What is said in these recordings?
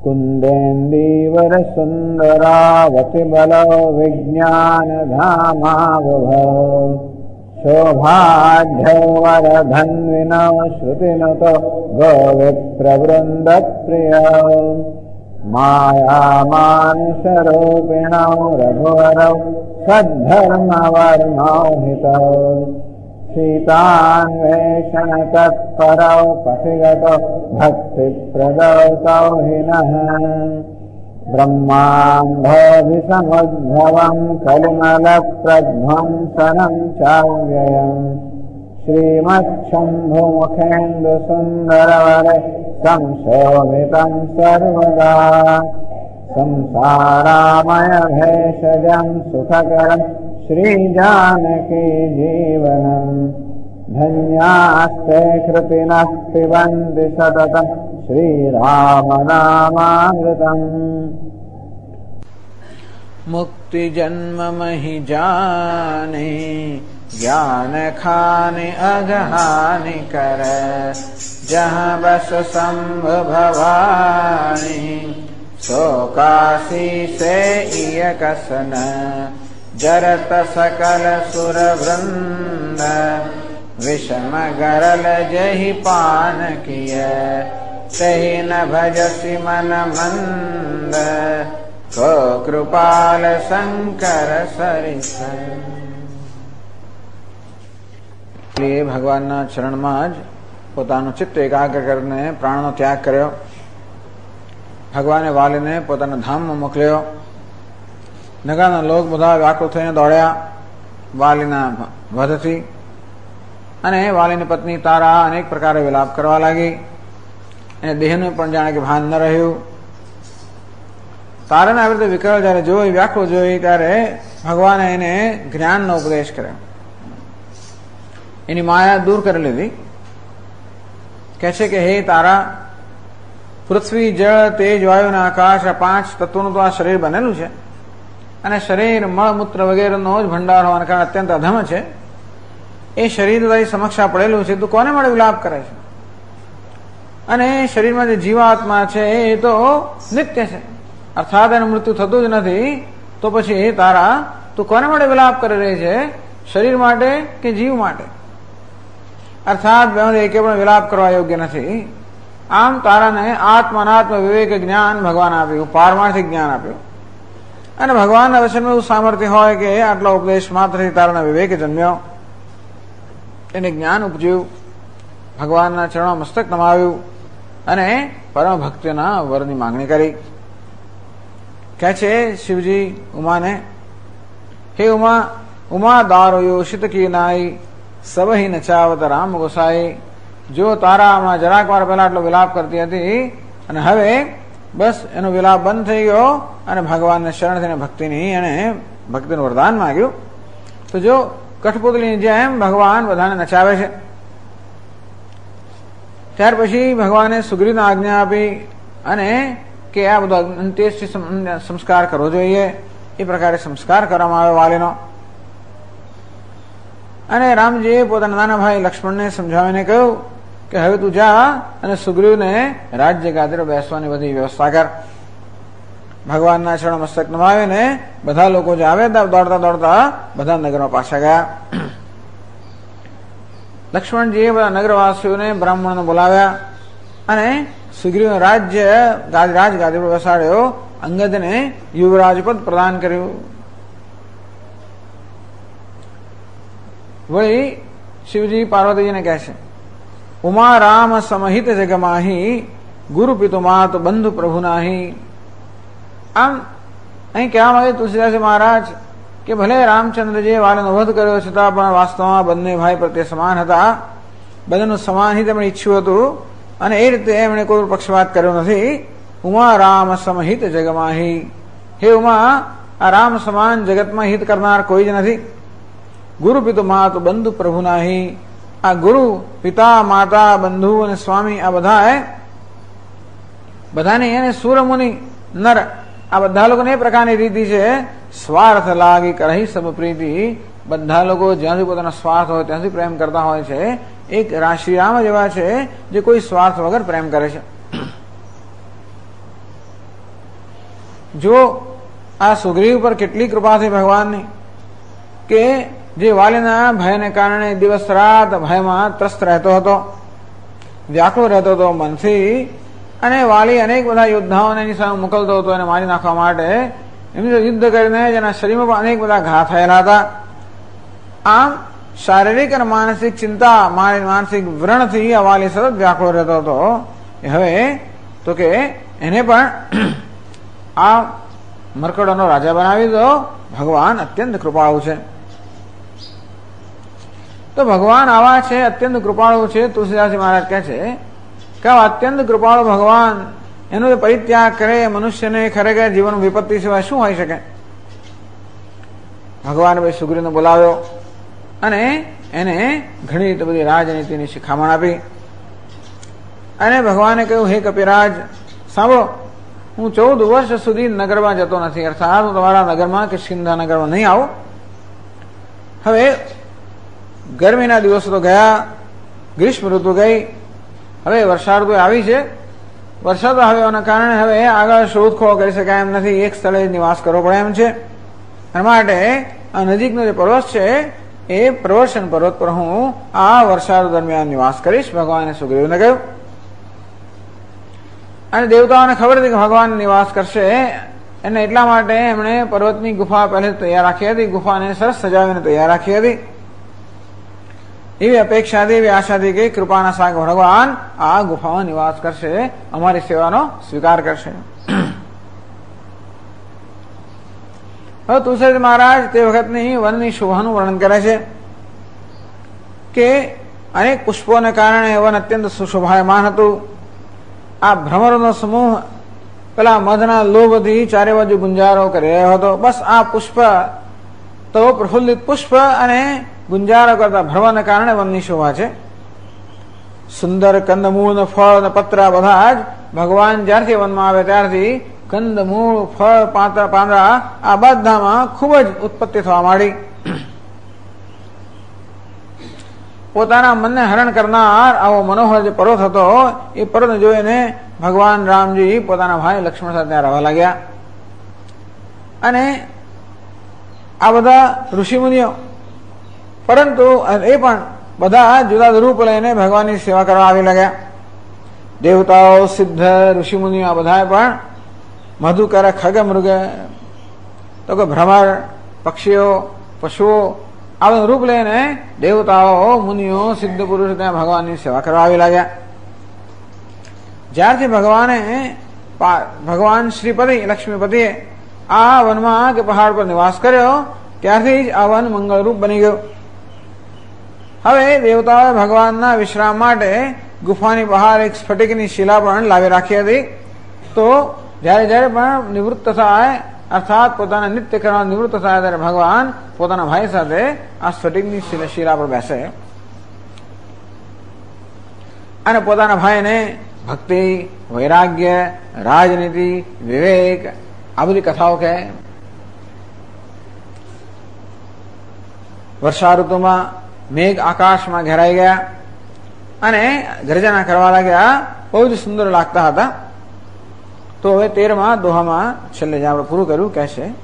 कुन्देन्दीवर सुन्दरावति बलो विज्ञानधामावभौ शोभाढ्यो वरधन्विनो श्रुतिनुतो गोविप्रवृन्दप्रियो मायामानुषरूपिणौ रघुवरौ सद्धर्मवर्णौ हितौ सीतान्वेषणतत्परौ पथिगतौ भक्तिप्रदौ सौहिनः ब्रह्माम्भोधिसमुद्भवं कलिमलप्रध्वंसनं चाव्ययम् श्रीमच्छम्भुमुखेन्दुसुन्दरवरे संशोभितं सर्वदा संसारामयभेषजं सुखकरं श्रीजानकी जीवनम् धन्यास्ते कृतिनः पिबन्ति सततं श्रीरामनामामृतम्। मुक्ति जन्म महि जाने ज्ञान खाने अगहानि कर जहाँ बस संभ भवानी सो काशी से इय कसन जरत सकल सुर वृंद विषम गरल जहि पान किय तहि न भजसि मन मंद को कृपाल शंकर सरिस। ભગવાનના ચરણમાં જ પોતાનું ચિત્ત એકાગ્ર કરીને પ્રાણનો ત્યાગ કર્યો. ભગવાને વાલીને પોતાના ધામમાં મોકલ્યો. નગાના લોક બધા વ્યાકુળ થઈને દોડ્યા વાલીના વધથી, અને વાલીની પત્ની તારા અનેક પ્રકારે વિલાપ કરવા લાગી. એને દેહનું પણ જાણે કે ભાન ન રહ્યું. તારાને આવી રીતે વિકળ જયારે જોઈ, વ્યાકુળ જોઈ, ત્યારે ભગવાને એને જ્ઞાનનો ઉપદેશ કર્યો. એની માયા દૂર કરી લીધી. કહે છે કે હે તારા, પૃથ્વી જળ તેજ વાયુ અને આકાશ આ પાંચ તત્વોનું તો આ શરીર બનેલું છે, અને શરીર મળમૂત્ર વગેરેનો જ ભંડાર હોવાના કારણે અત્યંત અધમ છે. એ શરીર તારી સમક્ષ પડેલું છે, તું કોને માટે વિલાપ કરે છે? અને શરીરમાં જે જીવાત્મા છે એ તો નિત્ય છે, અર્થાત એનું મૃત્યુ થતું જ નથી. તો પછી હે તારા, તું કોને માટે વિલાપ કરી રહી છે? શરીર માટે કે જીવ માટે? અર્થાત બે એકે પણ વિલાપ કરવા યોગ્ય નથી. આમ તારાને આત્માનાત્મ વિવેક જ્ઞાન ભગવાન આપ્યું, પારમાર્થિક જ્ઞાન આપ્યું. અને ભગવાનના વચનમાં એવું સામર્થ્ય હોય કે આટલો ઉપદેશ માત્રથી તારાના વિવેક જન્મ્યો, એને જ્ઞાન ઉપજ્યું, ભગવાનના ચરણો મસ્તક નમાવ્યું અને પરમ ભક્તિના વરની માંગણી કરી. કહે છે શિવજી ઉમાને, હે ઉમા, ઉમા દારો યોષિત કી નાઈ સબહી નચાવત રામ ગોસાઈ. જો તારામાં જરાક વાર પહેલા આટલો વિલાપ કરતી હતી, અને હવે બસ એનો વિલાપ બંધ થઈ ગયો, અને ભગવાનને શરણ થઈને ભક્તિની અને ભક્તિનું વરદાન માંગ્યું. તો જો કઠપુતળીની જેમ ભગવાન બધાને નચાવે છે. ત્યાર પછી ભગવાને સુગ્રીવને આજ્ઞા આપી અને કે આ બધો અંત્યેષ્ટિ સંસ્કાર કરવો જોઈએ. એ પ્રકારે સંસ્કાર કરવામાં આવ્યો વાલીનો. અને રામજીએ પોતાના નાના ભાઈ લક્ષ્મણને સમજાવીને કહ્યું કે હવે તું જા અને સુગ્રીવને રાજ્ય ગાદીમાં બેસવાની બધી વ્યવસ્થા કર. ભગવાનના ચરણ મસ્તક નમાવીને બધા લોકો જે આવે દોડતા દોડતા બધા નગરમાં પાછા ગયા. લક્ષ્મણજીએ બધા નગરવાસીઓને બ્રાહ્મણોને બોલાવ્યા અને સુગ્રીવને રાજગાદી પર બેસાડ્યો. અંગદને યુવરાજ પદ પ્રદાન કર્યું. વળી શિવજી પાર્વતીજીને કહે છે, ઉમા રામ સમહિત જગમાહી ગુરુ પિતુ માત બંધુ પ્રભુ નાહી. આમ અહીં કહેવા માંગે તુલસીદાસ મહારાજ કે ભલે રામચંદ્રજીએ વાલીનો વધ કર્યો છતાં પણ વાસ્તવમાં બંને ભાઈ પ્રત્યે સમાન હતા. બંનેનું સમાન હિત એમણે ઈચ્છ્યું હતું, અને એ રીતે એમણે કોઈ પક્ષપાત કર્યો નથી. ઉમા રામ સમહિત જગમાહી, હે ઉમા, આ રામ સમાન જગતમાં હિત કરનાર કોઈ જ નથી. ગુરુ પિતુ માત બંધુ પ્રભુ નાહી, આ ગુરુ, પિતા, માતા, બંધુ અને સ્વામી આ બધાને એને સૂરમુનિ નર આ બધા લોકોને એ પ્રકારની રીતિ છે. સ્વાર્થ લાગી કરહી સબ પ્રીતિ, બધા લોકો જ્યાંથી પોતાનો સ્વાર્થ હોય ત્યાંથી પ્રેમ કરતા હોય છે. એક શ્રીરામ જ એવા છે જે કોઈ સ્વાર્થ વગર પ્રેમ કરે છે. જો આ સુગ્રીવ પર કેટલી કૃપા થઈ ભગવાનની કે જે વાલીના ભયને કારણે દિવસ રાત ભયમાં ત્રસ્ત રહેતો હતો, વ્યાકુળ રહેતો હતો મનથી, અને વાલી અનેક બધા યોદ્ધાઓને એની સામે મોકલતો હતો એને મારી નાખવા માટે. એમની યુદ્ધ કરીને જેના શરીરમાં પણ અનેક બધા ઘા થયેલા હતા. આમ શારીરિક અને માનસિક ચિંતા, માનસિક વ્રણથી આ વાલી સતત વ્યાકુળ રહેતો હતો. હવે તો કે એને પણ આ મરકડોનો રાજા બનાવી દો. ભગવાન અત્યંત કૃપાળુ છે. તો ભગવાન આવા છે, અત્યંત કૃપાળુ છે. તુલસીદાસજી મહારાજ કહે છે કે અત્યંત કૃપાળુ ભગવાન એનો પરિત્યાગ કરે મનુષ્યને ખરેખર જીવન વિપત્તિ સિવાય શું હોઈ શકે. ભગવાન ભાઈ સુગ્રીવને બોલાવ્યો અને એને ઘણી બધી રાજનીતિની શિખામણ આપી. અને ભગવાને કહ્યું, હે કપિરાજ સાંભળો, હું 14 વર્ષ સુધી નગરમાં જતો નથી, અર્થાત હું તમારા નગરમાં કે કિષ્કિંધા નગરમાં નહીં આવું. હવે ગરમીના દિવસો તો ગયા, ગ્રીષ્મ ઋતુ ગઈ, હવે વર્ષા ઋતુ આવી છે. વરસાદ આવ્યાના કારણે હવે આગળ શોધખોળ કરી શકાય એમ નથી, એક સ્થળે નિવાસ કરવો પડે એમ છે. અને માટે આ નજીકનો જે પર્વત છે એ પ્રવર્ષણ પર્વત પર હું આ વર્ષાઋતુ દરમિયાન નિવાસ કરીશ, ભગવાને સુગ્રીવને કહ્યું. અને દેવતાઓને ખબર હતી કે ભગવાન નિવાસ કરશે, અને એટલા માટે એમણે પર્વતની ગુફા પહેલે તૈયાર રાખી હતી. ગુફાને સરસ સજાવીને તૈયાર રાખી હતી. એવી અપેક્ષા હતી, એવી આશા હતી કે કૃપાના સાગર ભગવાન આ ગુફામાં નિવાસ કરશે, અમારી સેવાનો સ્વીકાર કરશે. હવે તુલસીદાસ મહારાજ તે વખતની વનની શોભાનું વર્ણન કરે છે કે અનેક પુષ્પોને કારણે વન અત્યંત સુશોભાયમાન હતું. આ ભ્રમરનો સમૂહ પેલા મધના લોભથી ચારે બાજુ ગુંજારો કરી રહ્યો હતો. બસ આ પુષ્પ તો પ્રફુલ્લિત પુષ્પ અને ગુંજારો કરતા ભ્રમરને કારણે વનની શોભા છે. સુંદર કંદમૂળ, ફળ, પત્ર બધા જ ભગવાન જ્યારથી વનમાં આવે ત્યારથી કંદમૂળ, ફળ, પાંદડા આ બધામાં ખૂબ જ ઉત્પત્તિ થવા માંડી. પોતાના મનને હરણ કરનાર આવો મનોહર જે પર્વત હતો એ પર્વતને જોઈને ભગવાન રામજી પોતાના ભાઈ લક્ષ્મણ સાથે ત્યાં રહેવા લાગ્યા. અને આ બધા ઋષિમુનિઓ, પરંતુ એ પણ બધા જુદા રૂપ લઈને ભગવાનની સેવા કરવા આવી લાગ્યા. દેવતાઓ, સિદ્ધ, ઋષિમુનિઓ આ બધા પણ મધુકર, ખગ, મૃગ, તો કે ભ્રમર, પક્ષીઓ, પશુઓ આવું રૂપ લઈને દેવતાઓ, મુનિઓ, સિદ્ધ પુરુષો ત્યાં ભગવાનની સેવા કરવા આવી લાગ્યા. જ્યારથી ભગવાન શ્રીપતિ લક્ષ્મીપતિએ આ વનમાં કે પહાડ પર નિવાસ કર્યો ત્યારથી જ આ વન મંગળરૂપ બની ગયું. હવે દેવતાઓએ ભગવાનના વિશ્રામ માટે ગુફાની બહાર એક સ્ફટિકની શિલા પણ લાવી રાખી હતી. તો જયારે જયારે પણ નિવૃત્ત થાય, અર્થાત પોતાના નિત્ય કરવા નિવૃત્ત થાય ત્યારે ભગવાન પોતાના ભાઈ સાથે આ સ્ફટિકની શિલા પર બેસે અને પોતાના ભાઈને ભક્તિ, વૈરાગ્ય, રાજનીતિ, વિવેક આ બધી કથાઓ કહે. વર્ષા ઋતુમાં મેઘ આકાશમાં ઘેરાઈ ગયા અને ગર્જના કરવા લાગ્યા, બહુ જ સુંદર લાગતા હતા. તો હવે 13મા દોહામાં છેલ્લે જે આપણે પૂરું કર્યું કહે છે,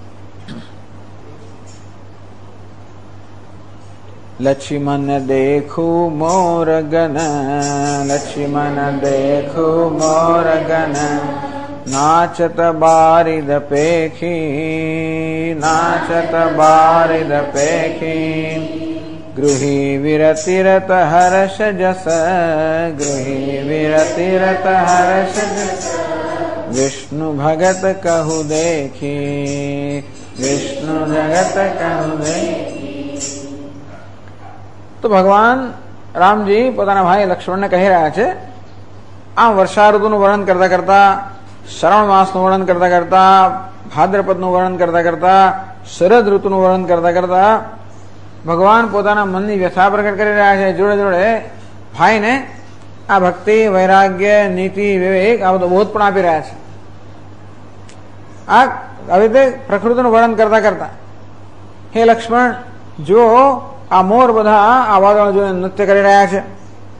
લક્ષ્મણ દેખું મોરગન, લક્ષ્મણ દેખું મોરગન, નાચત બારિદ પેખી, નાચત બારિદ પેખી, ગૃહી વિરતિરત હર્ષ જસ, ગૃહી વિરતિરત હર્ષ જસ, વિષ્ણુ ભગત કહુ દેખી, વિષ્ણુ જગત કહુ દેખી. તો ભગવાન રામજી પોતાના ભાઈ લક્ષ્મણને કહી રહ્યા છે, આમ વર્ષા ઋતુનું વર્ણન કરતા કરતા, શ્રાવણ માસનું વર્ણન કરતા કરતા, ભાદ્રપદનું વર્ણન કરતા કરતા, શરદ ઋતુનું વર્ણન કરતા કરતા ભગવાન પોતાના મનની વ્યથા પ્રકટ કરી રહ્યા છે. જોડે જોડે ભાઈને આ ભક્તિ, વૈરાગ્ય, નીતિ, વિવેક આ બધો બોધ પણ આપી રહ્યા છે. આ આવી રીતે પ્રકૃતિનું વર્ણન કરતા કરતા, હે લક્ષ્મણ, જો આ મોર બધા આ વાદળો જોઈને નૃત્ય કરી રહ્યા છે,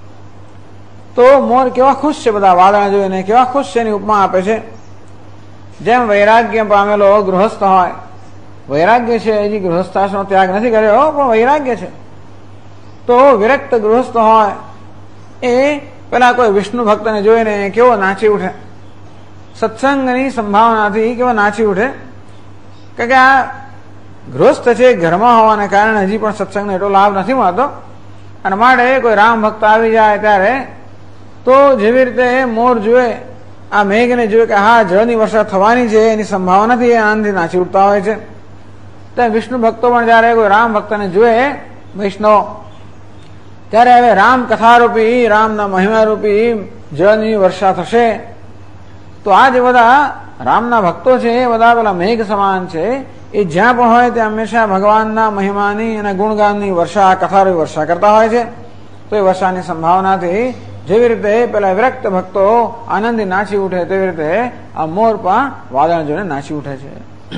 તો મોર કેવા ખુશ છે, બધા વાદળા જોઈને કેવા ખુશ છે એની ઉપમા આપે છે. જેમ વૈરાગ્ય પામેલો ગૃહસ્થ હોય, વૈરાગ્ય છે હજી ગૃહસ્થાશ્રમ ત્યાગ નથી કર્યો પણ વૈરાગ્ય છે, તો વિરક્ત ગૃહસ્થ હોય એ પેલા કોઈ વિષ્ણુ ભક્તને જોઈને કેવો નાચી ઉઠે, સત્સંગની સંભાવનાથી કેવો નાચી ઉઠે, કારણ કે આ ગૃહસ્થ છે, ઘરમાં હોવાને કારણે હજી પણ સત્સંગનો એટલો લાભ નથી મળતો, અને માટે કોઈ રામ ભક્ત આવી જાય ત્યારે તો જેવી રીતે મોર જુએ આ મેઘને જુએ કે હા જળની વર્ષા થવાની છે એની સંભાવનાથી એ આનંદથી નાચી ઉઠતા હોય છે, ત્યાં વિષ્ણુ ભક્તો પણ જયારે કોઈ રામ ભક્તને જુએ વૈષ્ણવ ત્યારે હવે રામ કથારૂપી રામના મહિમારૂપી જળની વર્ષા થશે. તો આ જે બધા રામના ભક્તો છે એ બધા પેલા મેઘ સમાન છે, એ જ્યાં પણ હોય ત્યાં હંમેશા ભગવાનના મહિમાની અને ગુણગાનની વર્ષા કથારૂપી વર્ષા કરતા હોય છે. તો એ વર્ષાની સંભાવનાથી જેવી રીતે પેલા વિરક્ત ભક્તો આનંદી નાચી ઉઠે તેવી રીતે આ મોર પણ વાદળ જોઈને નાચી ઉઠે છે.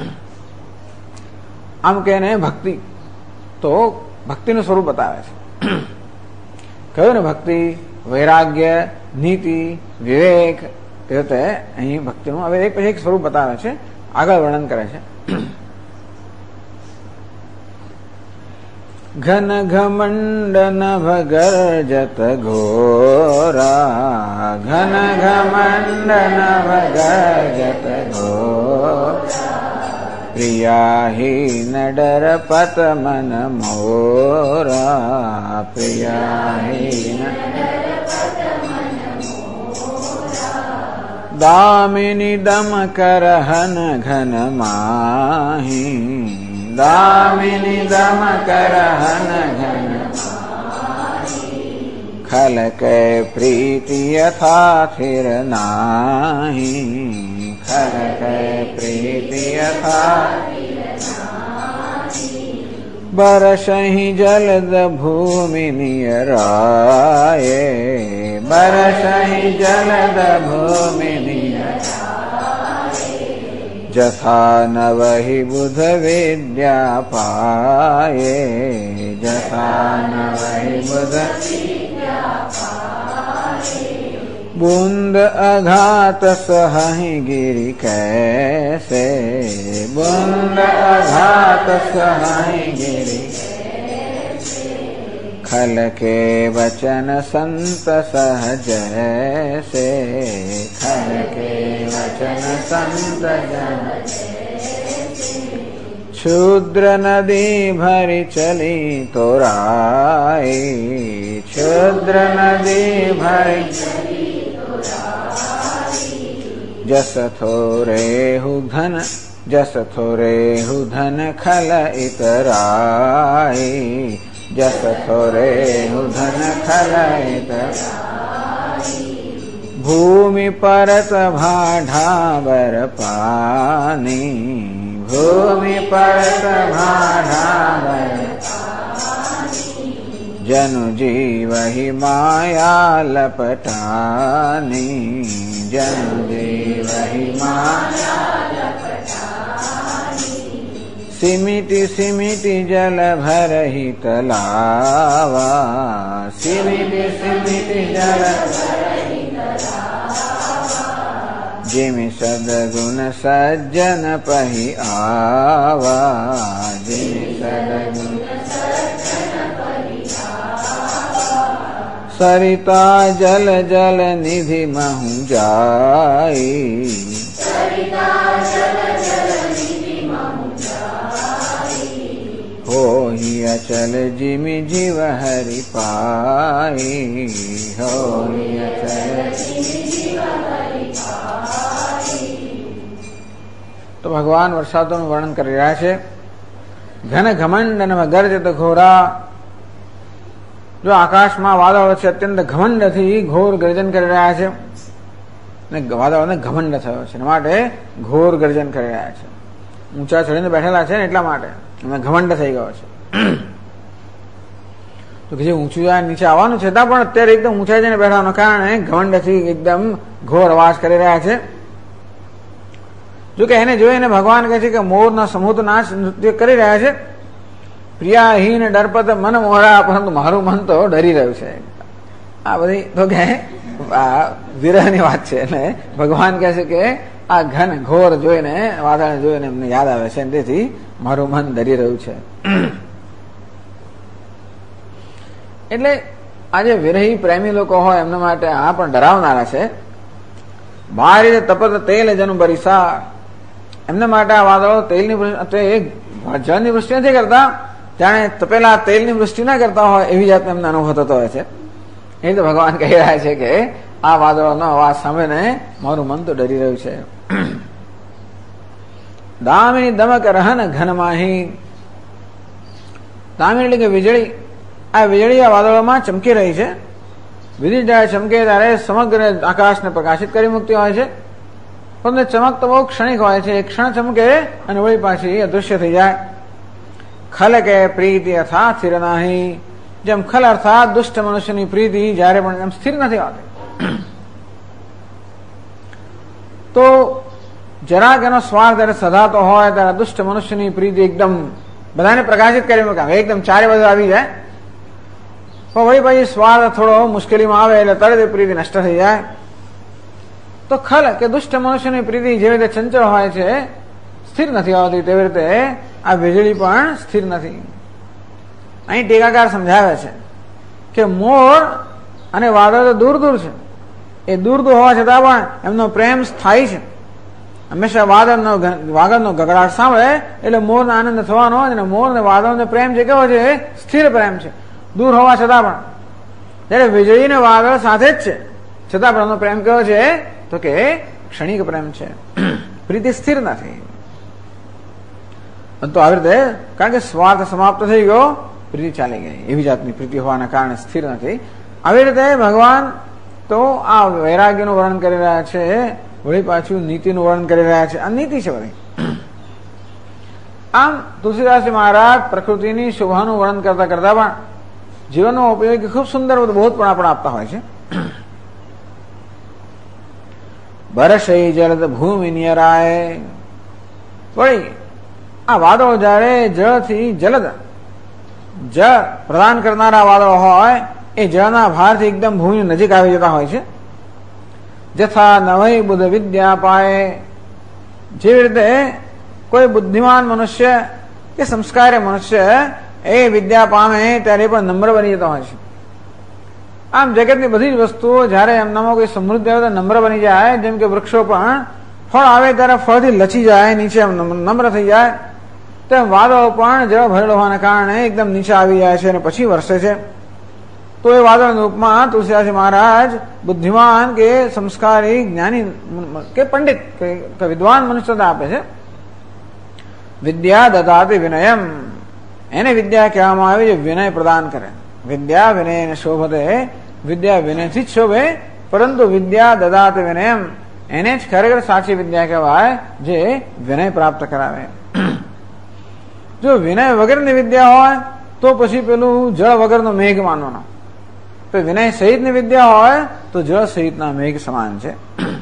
આમ કે એને ભક્તિ, તો ભક્તિનું સ્વરૂપ બતાવે છે. કહ્યું ને ભક્તિ, વૈરાગ્ય, નીતિ, વિવેક, તે રીતે અહીં ભક્તિનું હવે એક પછી એક સ્વરૂપ બતાવે છે, આગળ વર્ણન કરે છે. ઘન ઘમંડ નભ ગર્જત ઘોરા, ઘન ઘમંડ નભ ગર્જત ઘોરા, પ્રિયાહીન ડરપત મન મોરા, પ્રિયાહીન દામિની દમ કરહન ઘન માહી, દામિની દમ કરહન ઘન ખલકે પ્રીતિ યથા થિર નાહી, ખલકે પ્રીતિ યથા બરસહી જલદ ભૂમિ નિયરાયે, બરસહી જલદ ભૂમિ નિયરાયે, જથા નવહિ બુધ વિદ્યા પાયે, જથા નવહિ બુધ વિદ્યા પાયે, બુંદ અઘાત સહી ગિરી કૈસે, બુંદ અઘાત સહી ગિરી કૈસે, ખલકે વચન સંત સહજૈસે, ખલકે વચન સંત જૈસે, क्षुद्र नदी भरी चली तो राई, क्षुद्र नदी भरी जस थोरे हु धन, जस थोरे हु धन खल इतराई, जस थोरे हु धन खल इतराई, भूमि परत भाढ़ावर पानी, भूमि परत भाढ़ावर पानी, जनु जीव ही माया लपटानी, जनु जीव ही माया लपटानी, सिमिति सिमिति जल भर ही तलावा, सिमिति सिमिति जल भर ही तलावा, जिमि सद्गुण सज्जन पहि आवा, जिमि सद्गुण सज्जन पहि आवा, सरिता जल जल निधि महु जाई, सरिता जल जल निधि महु जाई, होहि अचल जिमि जीव हरि पाई, होहि अचल जिमि जीव हरि पाई. तो भगवान वरसादोનું વર્ણન કરી રહ્યા છે. ઘન ઘમંડ અને ગર્જત ઘોરા, જો આકાશમાં વાદળો છે અત્યંત ઘમંડથી ઘોર ગર્જન કરી રહ્યા છે, અને વાદળોને ઘમંડ થયો છે માટે ઘોર ગર્જન કરી રહ્યા છે. ઊંચા ચડીને બેઠેલા છે ને એટલા માટે એમને ઘમંડ થઈ ગયો છે. તો કે જે ઊંચું જાય નીચે આવવાનું છે ત્યાં પણ અત્યારે એકદમ ઊંચાઈ જઈને બેઠવાનું કારણે ઘમંડથી એકદમ ઘોર અવાજ કરી રહ્યા છે. જો કે એને જોઈને ભગવાન કહે છે કે મોરના સમૂહ નાચ નૃત્ય કરી રહ્યા છે. પ્રિયાહીન ડરપત મન મોહરા, પરંતુ મારું મન તો ડરી રહ્યું છે. આ બધી તો કે વિરહની વાત છે, અને ભગવાન કહે છે કે આ ઘન ઘોર જોઈને, વાદળ જોઈને એમને યાદ આવે છે, તેથી મારું મન ડરી રહ્યું છે. એટલે આજે વિરહી પ્રેમી લોકો હોય એમના માટે આ પણ ડરાવનારા છે. બારી તપત તેલ જનું બરીસા, એમના માટે આ વાદળો જળની વૃષ્ટિ નથી કરતા, જાણે તપેલા તેલની વૃષ્ટિ ના કરતા હોય એવી જાતનો એમને અનુભવ થતો હોય છે. એ તો ભગવાન કહી રહ્યા છે કે આ વાદળોનો અવાજ સાંભળીને મારું મન તો ડરી રહ્યું છે. દામિની દમક રહન ઘનમાહી, દામિની એટલે કે વીજળી, આ વીજળી આ વાદળોમાં ચમકી રહી છે. વીજળી જયારે ચમકે ત્યારે સમગ્ર આકાશને પ્રકાશિત કરી મૂકતી હોય છે, પરંતુ ચમક તો બહુ ક્ષણિક હોય છે. એક ક્ષણ ચમકે અને વળી પાછી અદૃશ્ય થઈ જાય. ખલ કે પ્રીતિ અર્થાત સ્થિર નહીં, જેમ ખલ અર્થાત દુષ્ટ મનુષ્યની પ્રીતિ જયારે પણ એમ સ્થિર નથી હોતી. તો જરાક એનો સ્વાર્થ જયારે સધાતો હોય ત્યારે દુષ્ટ મનુષ્યની પ્રીતિ એકદમ બધાને પ્રકાશિત કરી મૂકે, એકદમ ચારે બાજુ આવી જાય. પણ વળી પછી સ્વાર્થ થોડો મુશ્કેલીમાં આવે એટલે તરત એ પ્રીતિ નષ્ટ થઈ જાય. તો ખલ કે દુષ્ટ મનુષ્યની પ્રીતિ જેવી રીતે ચંચળ હોય છે, સ્થિર નથી હોતી, તેવી રીતે આ વીજળી પણ સ્થિર નથી. અહીં ટીકાકાર સમજાવે છે કે મોર અને વાદળ તો દૂર દૂર છે, એ દૂર દૂર હોવા છતાં પણ એમનો પ્રેમ સ્થાયી છે. હંમેશા વાદળનો ગગડાટ સાંભળે એટલે મોરનો આનંદ થવાનો હોય, અને મોર ને વાદળનો પ્રેમ જે કેવો છે સ્થિર પ્રેમ છે, દૂર હોવા છતાં પણ. જયારે વીજળી ને વાદળ સાથે જ છે છતાં પણ એમનો પ્રેમ કેવો છે તો કે ક્ષણિક પ્રેમ છે, પ્રીતિ સ્થિર નથી. તો આવી રીતે કારણ કે સ્વાર્થ સમાપ્ત થઈ ગયો, પ્રીતિ ચાલી ગઈ, એવી જાતની પ્રીતિ હોવાના કારણે સ્થિર નથી. આવી રીતે ભગવાન તો આ વૈરાગ્યનું વર્ણન કરી રહ્યા છે, વળી પાછું નીતિનું વર્ણન કરી રહ્યા છે. આ નીતિ છે બધી. આમ તુલસીદાસજી મહારાજ પ્રકૃતિની શોભાનું વર્ણન કરતા કરતા પણ જીવનનો ઉપયોગ ખૂબ સુંદર બોધ પણ આપણે આપતા હોય છે. બરસઈ જળદ ભૂમિ નિયરાય, વળી આ વાદળો જયારે જળથી જલદ જળ પ્રદાન કરનારા વાદળો હોય એ જળના ભારથી એકદમ ભૂમિની નજીક આવી જતા હોય છે. જથા નવઈ બુદ્ધ વિદ્યા પાય, જેવી રીતે કોઈ બુદ્ધિમાન મનુષ્ય કે સંસ્કારી મનુષ્ય એ વિદ્યા પામે ત્યારે પણ નમ્ર બની જતો હોય છે. આમ જગતની બધી જ વસ્તુઓ જયારે એમનામાં કોઈ સમૃદ્ધિ આવે તો નમ્ર બની જાય. જેમ કે વૃક્ષો પણ ફળ આવે ત્યારે ફળથી લચી જાય, નીચે નમ્ર થઈ જાય, તેમ વાદળો પણ જળ ભરેલો હોવાના કારણે એકદમ નીચે આવી જાય છે અને પછી વરસે છે. તો એ વાદળનું ઉપમા તુલસીદાસજી મહારાજ બુદ્ધિમાન કે સંસ્કારી જ્ઞાની કે પંડિત કે વિદ્વાન મનુષ્યતા આપે છે. વિદ્યા દદાતિ વિનયમ, એને વિદ્યા કહેવામાં આવે છે વિનય પ્રદાન કરે. વિદ્યા વિનય શોભતે, વિદ્યા વિનયથી જ શોભે, પરંતુ વિદ્યા દદાતિ વિનયમ, એને જ ખરેખર સાચી વિદ્યા કહેવાય જે વિનય પ્રાપ્ત કરાવે. જો વિનય વગરની વિદ્યા હોય તો પછી પેલું જળ વગરનો મેઘ માનવાનો, તો વિનય સહિતની વિદ્યા હોય તો જળ સહિતના મેઘ સમાન છે.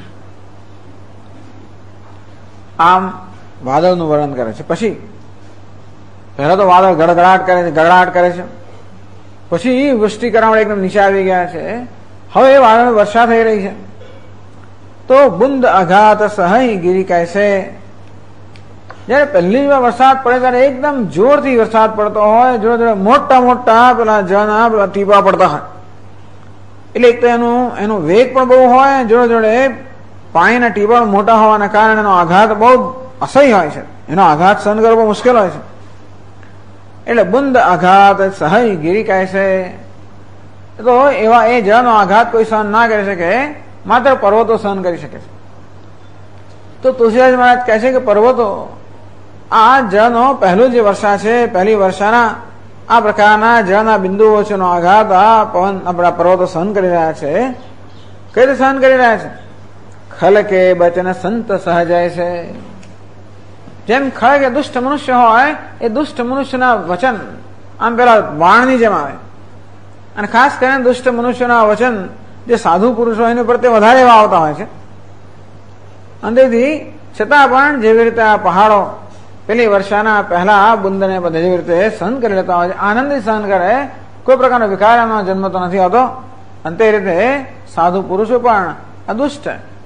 આમ વાદળનું વર્ણન કરે છે. પછી પહેલા તો વાદળ ગડગડાટ કરે છે, પછી વૃષ્ટિ કરવા એકદમ નીચે આવી ગયા છે. હવે વાદળ વર્ષા થઈ રહી છે. તો બુંદ અઘાત સહઈ ગિરી કૈસે, જયારે પહેલી વાર વરસાદ પડે ત્યારે એકદમ જોરથી વરસાદ પડતો હોય, જોડે જોડે મોટા મોટા પેલા જળના પેલા ટીપા પડતા હોય, એટલે એક તો એનો વેગ પણ બહુ હોય, જોડે જોડે પાણીના ટીપા મોટા હોવાના કારણે એનો આઘાત બહુ અસહ્ય હોય છે, એનો આઘાત સહન કરવો બહુ મુશ્કેલ હોય છે. એટલે બુંદ આઘાત સહઈ ગિરી કૈસે, તો એવા એ જળનો આઘાત કોઈ સહન ના કરી શકે, માત્ર પર્વતો સહન કરી શકે છે. તો તુલસીદાસ મહારાજ કહે છે કે પર્વતો આ જળનો પહેલો જે વર્ષા છે, પહેલી વર્ષાના આ પ્રકારના જળના બિંદુઓ છે, એનો આઘાત આ પવન આપણા પર્વતો સહન કરી રહ્યા છે. કઈ રીતે સહન કરી રહ્યા છે? ખલ કે બચન સંત સહજાય છે, જેમ ખળ કે દુષ્ટ મનુષ્ય હોય એ દુષ્ટ મનુષ્યના વચન આમ પેલા વાણની જેમ આવે, અને ખાસ કરીને દુષ્ટ મનુષ્યના વચન જે સાધુ પુરુષો એની પ્રત્યે વધારે એવા આવતા હોય છે. અંતેથી છતાં પણ જેવી રીતે આ પહાડો પેલી વર્ષાના પહેલા બુંદને બધા જેવી રીતે સહન કરી લેતા હોય છે, આનંદથી સહન કરે, કોઈ પ્રકારનો વિકાર એનો જન્મ તો નથી આવતો. અંતે રીતે સાધુ પુરુષો પણ અદુષ્ટ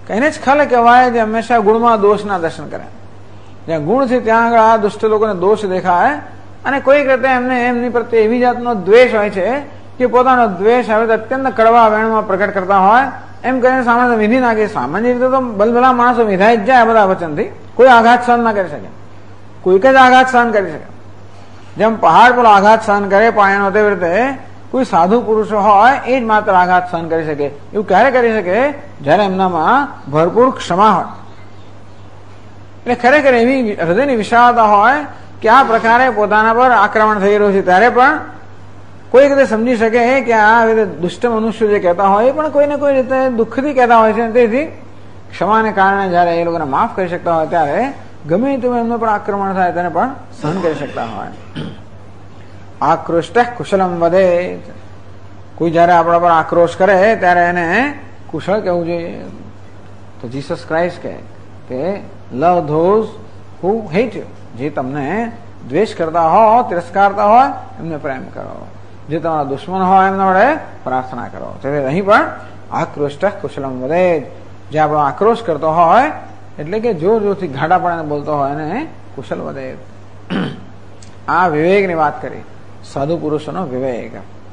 એને જ ખલ કહેવાય જે હંમેશા ગુણમાં દોષના દર્શન કરે. જ્યાં ગુણ છે ત્યાં આગળ આ દુષ્ટ લોકોને દોષ દેખાય અને કોઈક રીતે એમને એમની પ્રત્યે એવી જાતનો દ્વેષ હોય છે કે પોતાનો દ્વેષ હવે અત્યંત કડવા વેણમાં પ્રગટ કરતા હોય એમ કરીને સામે વિધિ નાખે. સામાન્ય રીતે તો બલબલા માણસો વિધાઈ જ જાય બધા વચનથી, કોઈ આઘાત સહન ના કરી શકે, કોઈક જ આઘાત સહન કરી શકે. જેમ પહાડ પર આઘાત સહન કરે પાયાનો, તેવી રીતે કોઈ સાધુ પુરુષો હોય એ જ માત્ર આઘાત સહન કરી શકે. એવું ક્યારે કરી શકે? જયારે એમનામાં ભરપૂર ક્ષમા હોય. એટલે ખરેખર એવી હૃદયની વિશાળતા હોય કે આ પ્રકારે પોતાના પર આક્રમણ થઈ રહ્યું છે ત્યારે પણ કોઈ રીતે સમજી શકે કે આ રીતે દુષ્ટ મનુષ્ય જે કહેતા હોય એ પણ કોઈને કોઈ રીતે દુઃખથી કહેતા હોય છે. તેથી ક્ષમાને કારણે જયારે એ લોકોને માફ કરી શકતા હોય ત્યારે ગમે તેવું એમનું પણ આક્રમણ થાય તેને પણ સહન કરી શકતા હોય. આક્રોષ્ટ કુશલમ વધે. કોઈ જયારે આપણા પર આક્રોશ કરે ત્યારે એને કુશળ કહેવું જોઈએ. તો જીસસ ક્રાઇસ્ટ કહે કે love those who hate you. જે તમને દ્વેષ કરતા હો, તિરસ્કારતા હોય એમને પ્રેમ કરો. જે તમારા દુશ્મન હોય એમના વડે પ્રાર્થના કરો. તેથી અહીં પણ આક્રોષ્ટ કુશલમ વધે. જે આપણો આક્રોશ કરતો હોય એટલે કે જોર જોરથી ઘાટા પડીને બોલતો હોય એને કુશલ વધે. આ વિવેકની વાત કરી, સાધુ પુરુષોનો વિવેક.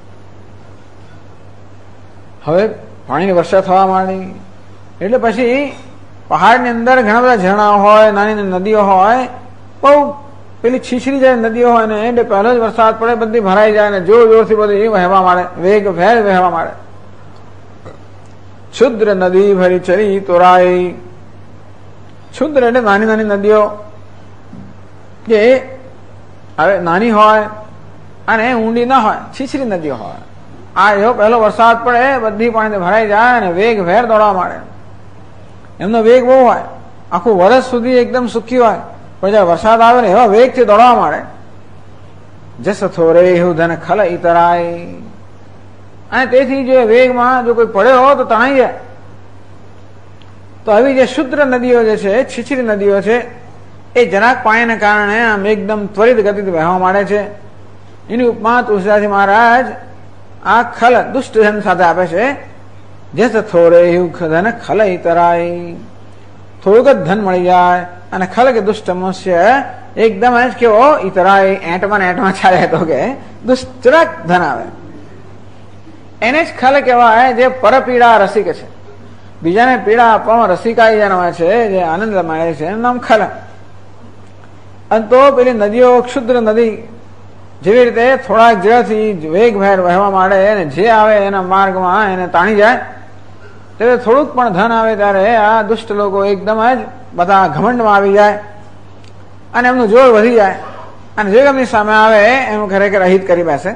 હવે પાણીની વર્ષા થવા માંડી એટલે પછી પહાડની અંદર ઘણા બધા ઝરણા હોય, નાની નાની નદીઓ હોય, બહુ પેલી છીછરી જાય નદીઓ હોય ને એટલે પહેલો જ વરસાદ પડે બધી ભરાઈ જાય ને જોર જોરથી બધી વહેવા માંડે, વેગ ભેર વહેવા માંડે. ક્ષુદ્ર નદી ભરી ચરી તોરાઈ. ક્ષુદ્ર એટલે નાની નાની નદીઓ જે હવે નાની હોય અને ઊંડી ના હોય, છીછરી નદીઓ હોય. આ એવો પહેલો વરસાદ પડે બધી પાણી ભરાઈ જાય અને વેગ ભેર દોડવા માંડે. એમનો વેગ બહુ હોય, આખું વર્ષ સુધી એકદમ સુખી હોય, પણ જયારે વરસાદ આવે ને એવા વેગથી દોડવા માંડે. જસ થોરે એવું ધન ખલ ઇતરાય. અને તેથી જો વેગમાં જો કોઈ પડ્યો તો તણાઈ જાય. તો આવી જે શુદ્ર નદીઓ જે છે, છીછરી નદીઓ છે, એ જરાક પાણીને કારણે આમ એકદમ ત્વરિત ગતિથી વહેવા માંડે છે. એની ઉપમા તુલસીદાસજી મહારાજ આ ખલ દુષ્ટજન સાથે આપે છે. જસ થોરે એવું ધન ખલ ઇતરાય. થોડુંક જ ધન મળી જાય અને ખલ કે દુષ્ટ મનુષ્ય એકદમ જ કેવો ઇતરાય એંટમાં ચાલે તો કે દુષ્ટરક ધન આવે. એને જ ખલ કહેવાય જે પરપીડા રસિક છે. બીજાને પીડા આપવામાં રસિકાઈ જેનો હોય છે, જે આનંદ માણે છે, એનું નામ ખલ. અને તો પેલી નદીઓ ક્ષુદ્ર નદી જેવી રીતે થોડાક જળથી વેગભેર વહેવા માંડે અને જે આવે એના માર્ગમાં એને તાણી જાય. ત્યારે થોડુંક પણ ધન આવે ત્યારે આ દુષ્ટ લોકો એકદમ જ બધા ઘમંડમાં આવી જાય અને એમનું જોર વધી જાય અને જે એમની સામે આવે એનું ખરેખર અહિત કરી બેસે.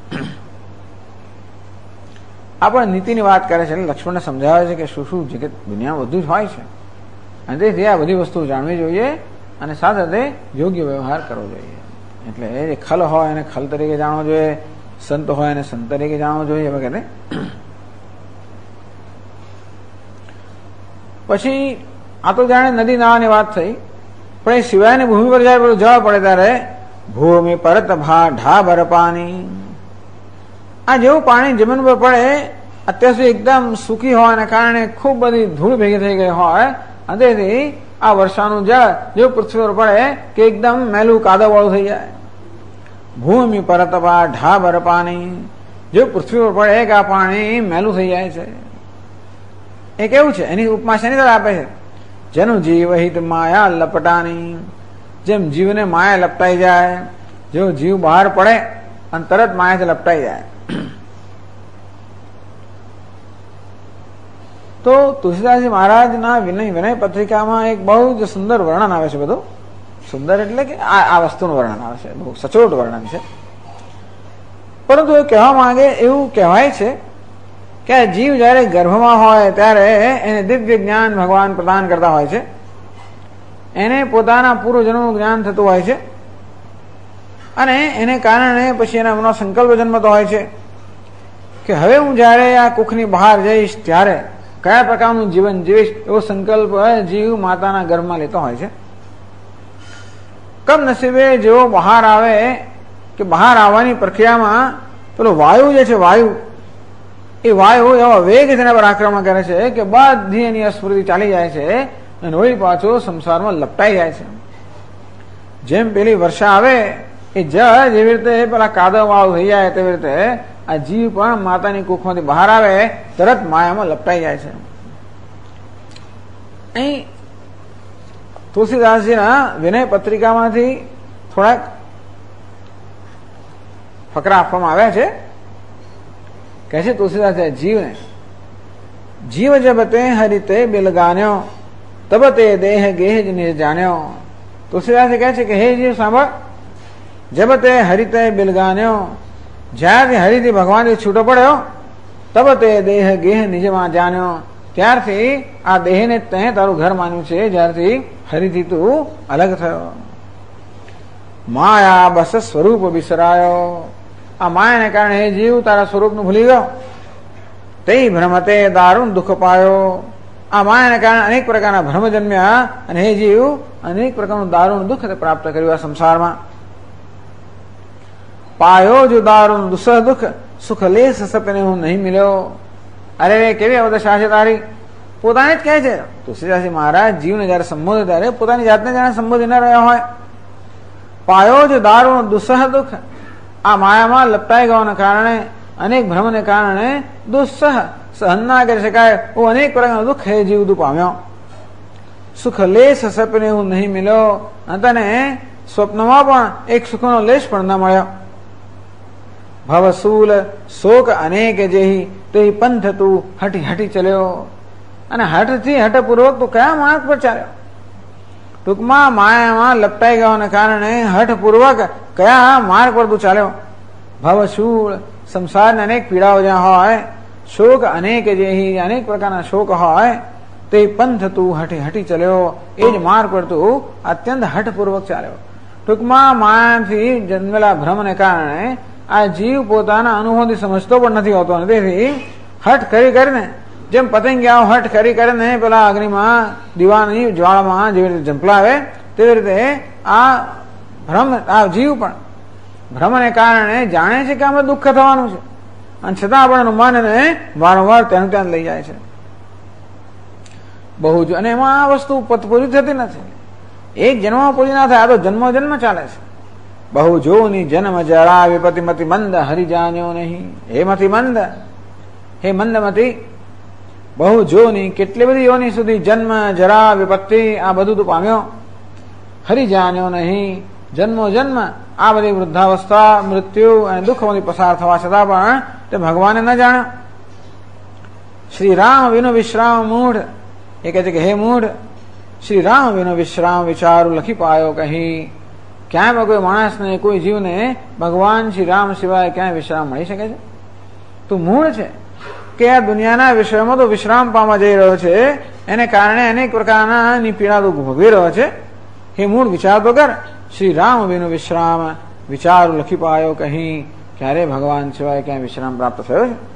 આ પણ નીતિની વાત કરે છે. લક્ષ્મણને સમજાવે છે કે શું શું જગત દુનિયા બધું જ હોય છે અને તેથી આ બધી વસ્તુ જાણવી જોઈએ અને સાથે સાથે યોગ્ય વ્યવહાર કરવો જોઈએ. એટલે જે ખલ હોય એને ખલ તરીકે જાણવો જોઈએ, સંત હોય એને સંત તરીકે જાણવો જોઈએ વગેરે. પછી આ તો જાણે નદી નાળાની વાત થઈ, પણ એ સિવાયની ભૂમિ પર જયારે બધું જવા પડે ત્યારે ભૂમિ પરત ભા ઢાબર પાણી. આ જેવું પાણી જમીન પર પડે અત્યાર સુધી એકદમ સૂકી હોવાને કારણે ખૂબ બધી ધૂળ ભેગી થઈ ગઈ હોય અને તેથી આ વર્ષાનું જળ જેવું પૃથ્વી પર પડે કે એકદમ મેલું કાદવવાળું થઈ જાય. ભૂમિ પરત ભા ઢાબર પાણી. જેવું પૃથ્વી પર પડે કે આ પાણી મેલું થઈ જાય છે. એ કેવું છે? એની ઉપમા શેની તરફ આપે છે? જેનું જીવ હિત માયા લપટાની. જેમ જીવને માયા લપટાઈ જાય, જેવો જીવ બહાર પડે અને તરત માયાથી લપટાઈ જાય. તો તુલસીદાસજી મહારાજના વિનય પત્રિકામાં એક બહુ જ સુંદર વર્ણન આવે છે. બધું સુંદર એટલે કે આ વસ્તુનું વર્ણન આવે છે, બહુ સચોટ વર્ણન છે. પરંતુ એ કહેવા માંગે એવું કહેવાય છે કે જીવ જયારે ગર્ભમાં હોય ત્યારે એને દિવ્ય જ્ઞાન ભગવાન પ્રદાન કરતા હોય છે. એને પોતાના પૂર્વજન્મનું જ્ઞાન થતું હોય છે અને એને કારણે પછી એના મનનો સંકલ્પ જન્મતો હોય છે કે હવે હું જયારે આ કુખની બહાર જઈશ ત્યારે કયા પ્રકારનું જીવન જીવીશ એવો સંકલ્પ જીવ માતાના ગર્ભમાં લેતો હોય છે. કમનસીબે જેવો બહાર આવે કે બહાર આવવાની પ્રક્રિયામાં પેલો વાયુ જે છે, વાયુ એ વાયુ એવા વેગ તેના પર આક્રમણ કરે છે કે બધી એની અસ્ફૂર્તિ ચાલી જાય છે અને વળી પાછો સંસારમાં લપટાઈ જાય છે. જેમ પેલી વર્ષા આવે એ જળ જેવી રીતે પેલા કાદવ વાળું થઈ જાય તેવી રીતે આ જીવ પણ માતાની કુખમાંથી બહાર આવે તરત માયામાં લપટાઈ જાય છે. અહીં તુલસીદાસજીના વિનય પત્રિકામાંથી થોડાક ફકરા આપવામાં આવ્યા છે. કહે છે તુલસીદાસ જીવને, જીવ જબ તે હરિતે બિલગાન્યો તબ તે દેહ ગેહ નિર્જાન્યો. તુલસીદાસ કહે છે કે હે જીવ સાંભળ, જબ તે હરિતે બિલગાન્યો, જ્યારથી હરિથી ભગવાનથી છૂટો પડ્યો, તબ તે દેહ ગેહ નિજમાં જાણ્યો, ત્યારથી આ દેહને તે તારું ઘર માન્યું છે, જ્યારથી હરિથી તું અલગ થયો. માયા બસ સ્વરૂપ વિસરાયો, આ માયાને કારણે હે જીવ તારા સ્વરૂપનું ભૂલી ગયો. તે ભ્રમતે દારૂણ દુઃખ પાયો, આ માયાને કારણે અનેક પ્રકારના ભ્રમ જન્મ્યા અને હે જીવ અનેક પ્રકારનું દારૂણ દુઃખ પ્રાપ્ત કર્યું આ સંસારમાં. પાયો જો દારૂણ દુસહ દુઃખ સુખ લેશ સપને હું નહીં મિલ્યો. અરે કેવી અવદશા છે તારી, પોતાને જ કહે છે તુલસીદાસજી મહારાજ જીવને જયારે સંબોધે ત્યારે પોતાની જાતને જાણે સંબોધી ન રહ્યા હોય. પાયો જો દારૂણ દુસહ દુઃખ, આ માયામાં લપટાઈ ગવાના કારણે અનેક ભ્રમને કારણે દુસ્સહ સહન ના કરી શકાય હું અનેક પ્રકારનું દુઃખ હે જીવ તું પામ્યો. સુખ લેશ સપને હું નહીં મિલ્યો, તને સ્વપ્નમાં પણ એક સુખનો લેશ પણ ન મળ્યો. ભવસૂલ શોક અનેક જેહી તે પંથ તું હટી હટી ચલ્યો, અને હઠથી હઠપૂર્વક તું કયા માર્ગ પર ચાલ્યો. ટૂંકમાં માયામાં લપટાઈ ગવાના કારણે હઠપૂર્વક કયા માર્ગ પર તું ચાલ્યો. ભવશૂળ સંસારની અનેક પીડાઓ જ્યાં હોય, શોક અનેક જેહી અનેક પ્રકારના શોક હોય, તે પંથ તું હટી હટી ચલ્યો, એ જ માર્ગ પર તું અત્યંત હઠપૂર્વક ચાલ્યો. ટૂંકમાં માયાથી જન્મેલા ભ્રમને કારણે આ જીવ પોતાના અનુભવથી સમજતો પણ નથી હોતો, તેથી હઠ કરી કરીને જેમ પતંગિયાઓ હઠ કરી કરીને પેલા અગ્નિમાં દીવાની જ્વાળામાં જેવી રીતે ઝંપલાવે તેવી રીતે આ ભ્રમ આ જીવ પણ ભ્રમને કારણે જાણે છે કે આમાં દુઃખ થવાનું છે અને છતાં પણ મનને વારંવાર ત્યાં ત્યાં લઈ જાય છે. બહુ જ અને એમાં આ વસ્તુ પૂરી થતી નથી. એક જન્મમાં પૂરી ના થાય, આ તો જન્મો જન્મ ચાલે છે. બહુ જોની જન્મ જરા વિપતિ મતિ મંદ હરી જાણ્યો નહીં. હે મતિ મંદ, હે મંદમતી, બહુ જોની કેટલી બધી યોની સુધી જન્મ જરા વિપત્તિ આ બધું તું પામ્યો, હરી જાણ્યો નહીં. જન્મો જન્મ આ બધી વૃદ્ધાવસ્થા મૃત્યુ અને દુઃખમાંથી પસાર થવા છતાં પણ તે ભગવાને ન જાણ્યો. શ્રી રામ વિનો વિશ્રામ મૂઢ, એ કહે છે કે હે મૂઢ, શ્રી રામ વિનો વિશ્રામ વિચારું લખી પાયો કહી. ક્યાંય કોઈ માણસને કોઈ જીવને ભગવાન શ્રી રામ સિવાય ક્યાંય વિશ્રામ મળી શકે છે? તું મૂળ છે કે આ દુનિયાના વિષયોમાં તો વિશ્રામ પામવા જઈ રહ્યો છે, એને કારણે અનેક પ્રકારના પીડા તો ભોગવી રહ્યો છે. હે મૂળ વિચાર તો કર, શ્રી રામ વિનો વિશ્રામ વિચારું લખી પાયો કહી. ક્યારે ભગવાન સિવાય ક્યાંય વિશ્રામ પ્રાપ્ત થયો છે?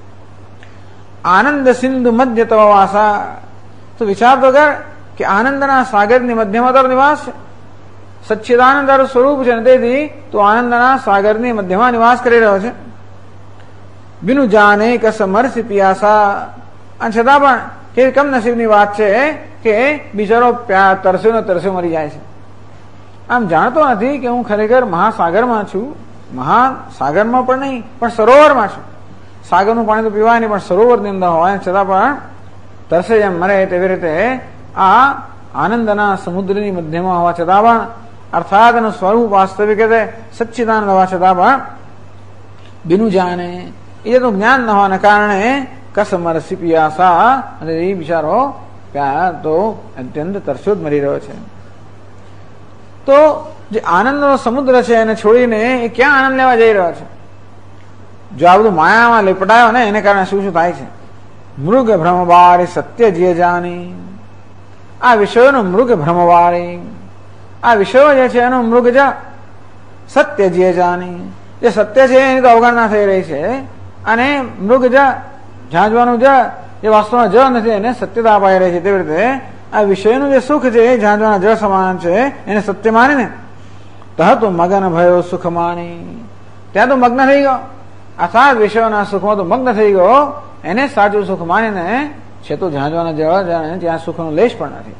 આનંદ સિંધુ મધ્ય તવ વાસા, તો વિચાર તો કર કે આનંદના સાગરની મધ્યમાં તારો નિવાસ છે. સચ્ચિદાનંદ તારું સ્વરૂપ છે, તેથી તું આનંદના સાગરની મધ્યમાં નિવાસ કરી રહ્યો છે. બિનુ જાને કસ મરસી પિયાસા, અને છતાં પણ કેવી કમનસીબની વાત છે કે બિચારો તરસ્યો ને તરસ્યો મરી જાય છે. આમ જાણતો નથી કે હું ખરેખર મહાસાગરમાં છું. મહાસાગરમાં પણ નહીં, પણ સરોવરમાં છું. સાગરનું પાણી તો પીવાય નહીં, પણ સરોવરની અંદર હોય છતાં પણ તરસે જેમ મરે તેવી રીતે આ આનંદના સમુદ્રની મધ્યમાં હોવા છતાં પણ, અર્થાત એનું સ્વરૂપ વાસ્તવિક સચ્ચિદાનંદ હોવા છતાં પણ બિનુ જાણે એ તો જ્ઞાન ન હોવાના કારણે કસમરસી પિયાસા, અને એ બિચારો પ્યાર તો અત્યંત તરસ્યો જ મરી રહ્યો છે. તો જે આનંદનો સમુદ્ર છે એને છોડીને એ ક્યાં આનંદ લેવા જઈ રહ્યો છે? જો આ બધું માયામાં લેપટાયો ને એને કારણે શું શું થાય છે? મૃગ ભ્રમવારી સત્ય જે જાણી, આ વિષયોનું મૃગ ભ્રમવારી, આ વિષયો જે છે એનું મૃગ જ સત્ય જે જાણી, જે સત્ય છે એની તો અવગણના થઈ રહી છે, અને મૃગ જ ઝાંઝવાનું જે વાસ્તવમાં જ નથી એને સત્યતા અપાઈ રહી છે. તેવી રીતે આ વિષયનું જે સુખ છે એ ઝાંઝવાના જ સમાન છે, એને સત્ય માનીને તહ તો મગન ભયો સુખ માની, ત્યાં તો મગ્ન થઈ ગયો. અર્થાત વિષયોના સુખમાં તો મગ્ન થઈ ગયો એને સાચું સુખ માનીને છે તો ઝાંઝવાના જળ જાણે ત્યાં સુખનો લેશ પણ નથી.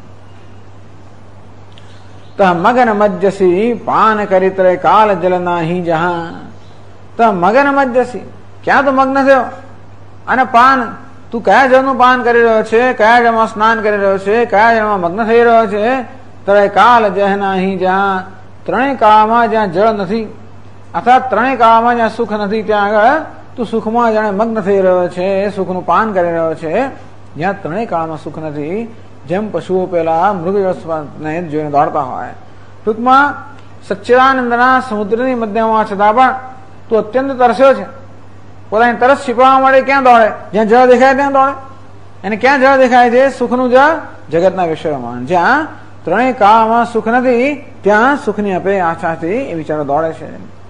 તો મગન મજ્જસી પાન કરીત્રે કાલ જલ નાહી જહા. તો મગન મજ્જસી, ક્યાં તો મગ્ન થયો અને પાન, તું કયા જળનું પાન કરી રહ્યો છે, કયા જળમાં સ્નાન કરી રહ્યો છે, કયા જળમાં મગ્ન થઈ રહ્યો છે. ત્રય કાલ જહ નાહી જહા, ત્રણેય કાળમાં જ્યાં જળ નથી અર્થાત ત્રણેય કાળમાં જ્યાં સુખ નથી ત્યાં આગળ તું સુખમાં જાણે મગ્ન થઈ રહ્યો છે, સુખનું પાન કરી રહ્યો છે. જ્યાં ત્રણેય કાળમાં સુખ નથી, જેમ પશુઓ પેલા મૃગને જોઈને દોડતા હોય. ટૂંકમાં સચ્ચિદાનંદના સમુદ્રની મધ્યમાં છતાં પણ તું અત્યંત તરસ્યો છે. પોતાની તરસ છીપવા માટે ક્યાં દોડે? જ્યાં જળ દેખાય ત્યાં દોડે. અને ક્યાં જળ દેખાય છે? સુખનું જળ, જગતના વિષયોમાં. જ્યાં ત્રણેય કાળમાં સુખ નથી ત્યાં સુખની આશાથી એ વિચારો દોડે છે.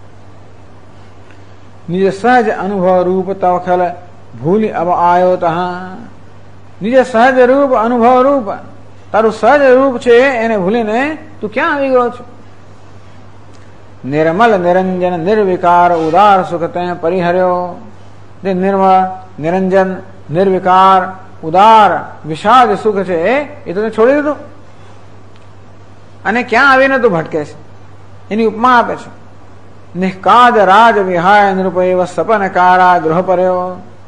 નિજ સહજ અનુભવ રૂપ તવ ખલ ભૂલી અબ આયો તહા. નિજ સહજ રૂપ અનુભવ રૂપ, તારું સહજ રૂપ છે એને ભૂલીને તું ક્યાં આવી ગયો છે? નિર્મલ નિરંજન નિર્વિકાર ઉદાર સુખ તે પરિહર્યો. જે નિર્મળ નિરંજન નિર્વિકાર ઉદાર વિષાદ સુખ છે એ તને છોડી દીધું અને ક્યાં આવીને તું ભટકે છે? એની ઉપમા આપે છે. નિષ્કાદ રાજ વિહાય નૃપૈવ સપન કારા ગૃહ પર્યો.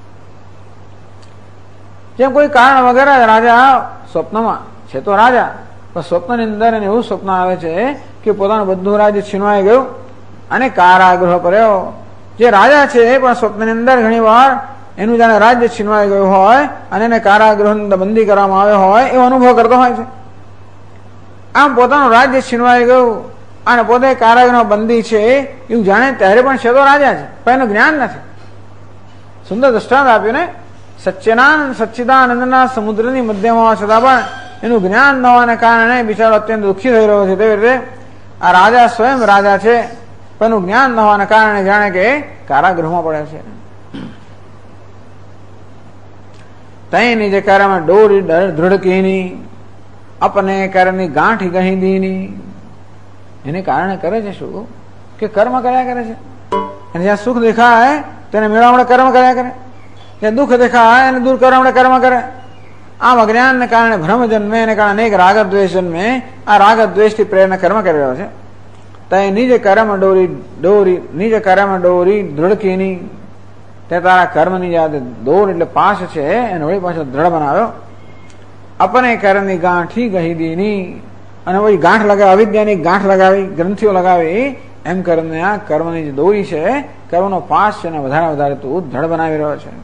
જેમ કોઈ કારણ વગર રાજા સ્વપ્નમાં છે તો રાજા, પણ સ્વપ્નની અંદર એને એવું સ્વપ્ન આવે છે કે પોતાનું બધું રાજ્ય છીનવાઈ ગયું અને કારાગૃહ પર્યો. જે રાજા છે પણ સ્વપ્નની અંદર ઘણી વાર એનું જાણે રાજ્ય છીનવાઈ ગયું હોય અને એને કારાગૃહ બંધી કરવામાં આવ્યો હોય એવો અનુભવ કરતો હોય છે. આમ પોતાનું રાજ્ય છીનવાઈ ગયું અને પોતે કારાગૃહ બંધી છે એવું જાણે ત્યારે પણ છે તો રાજા છે, પણ એનું જ્ઞાન નથી. સુંદર દ્રષ્ટાંત આપ્યું ને, સચ્ચિદાનંદના સમુદ્રની મધ્યમાં છતાં પણ એનું જ્ઞાન ન હોવાને કારણે બિચારો અત્યંત દુઃખી થઈ રહ્યો છે. તેવી રીતે આ રાજા સ્વયં રાજા છે પણ એનું જ્ઞાન ન હોવાને કારણે જાણે કે કારાગૃહમાં પડે છે. તઈ નિજ કર્મ ડોરી દૃઢકીની અપને કરની ગાંઠ ગહી દીની. એને કારણે કરે છે શું? કે કર્મ કર્યા કરે છે. અને જ્યાં સુખ દેખાય તેને મેળવવા કર્મ કર્યા કરે, જ્યાં દુઃખ દેખાય એને દૂર કરવા માટે કર્મ કરે. આમ અજ્ઞાનને કારણે ભ્રમ જન્મે, એને કારણે અનેક રાગ દ્વેષ જન્મે. આ રાગ દ્વેષથી પ્રેરણા કર્મ કરી રહ્યો છે. તય નિજ કર્મ નિજ કર્મ ડોરી દૃઢકીની. તે તારા કર્મની યાદ દોર એટલે પાશ છે એને વળી પાછો દ્રઢ બનાવ્યો. અપને કર્મની ગાંઠી ગહી દીની. અને વળી ગાંઠ લગાવી, અવિદ્યાની ગાંઠ લગાવી, ગ્રંથિઓ લગાવી. એમ કરીને આ કર્મની જે દોરી છે, કર્મનો પાસ છે એને વધારે વધારે તું દ્રઢ બનાવી રહ્યો છે.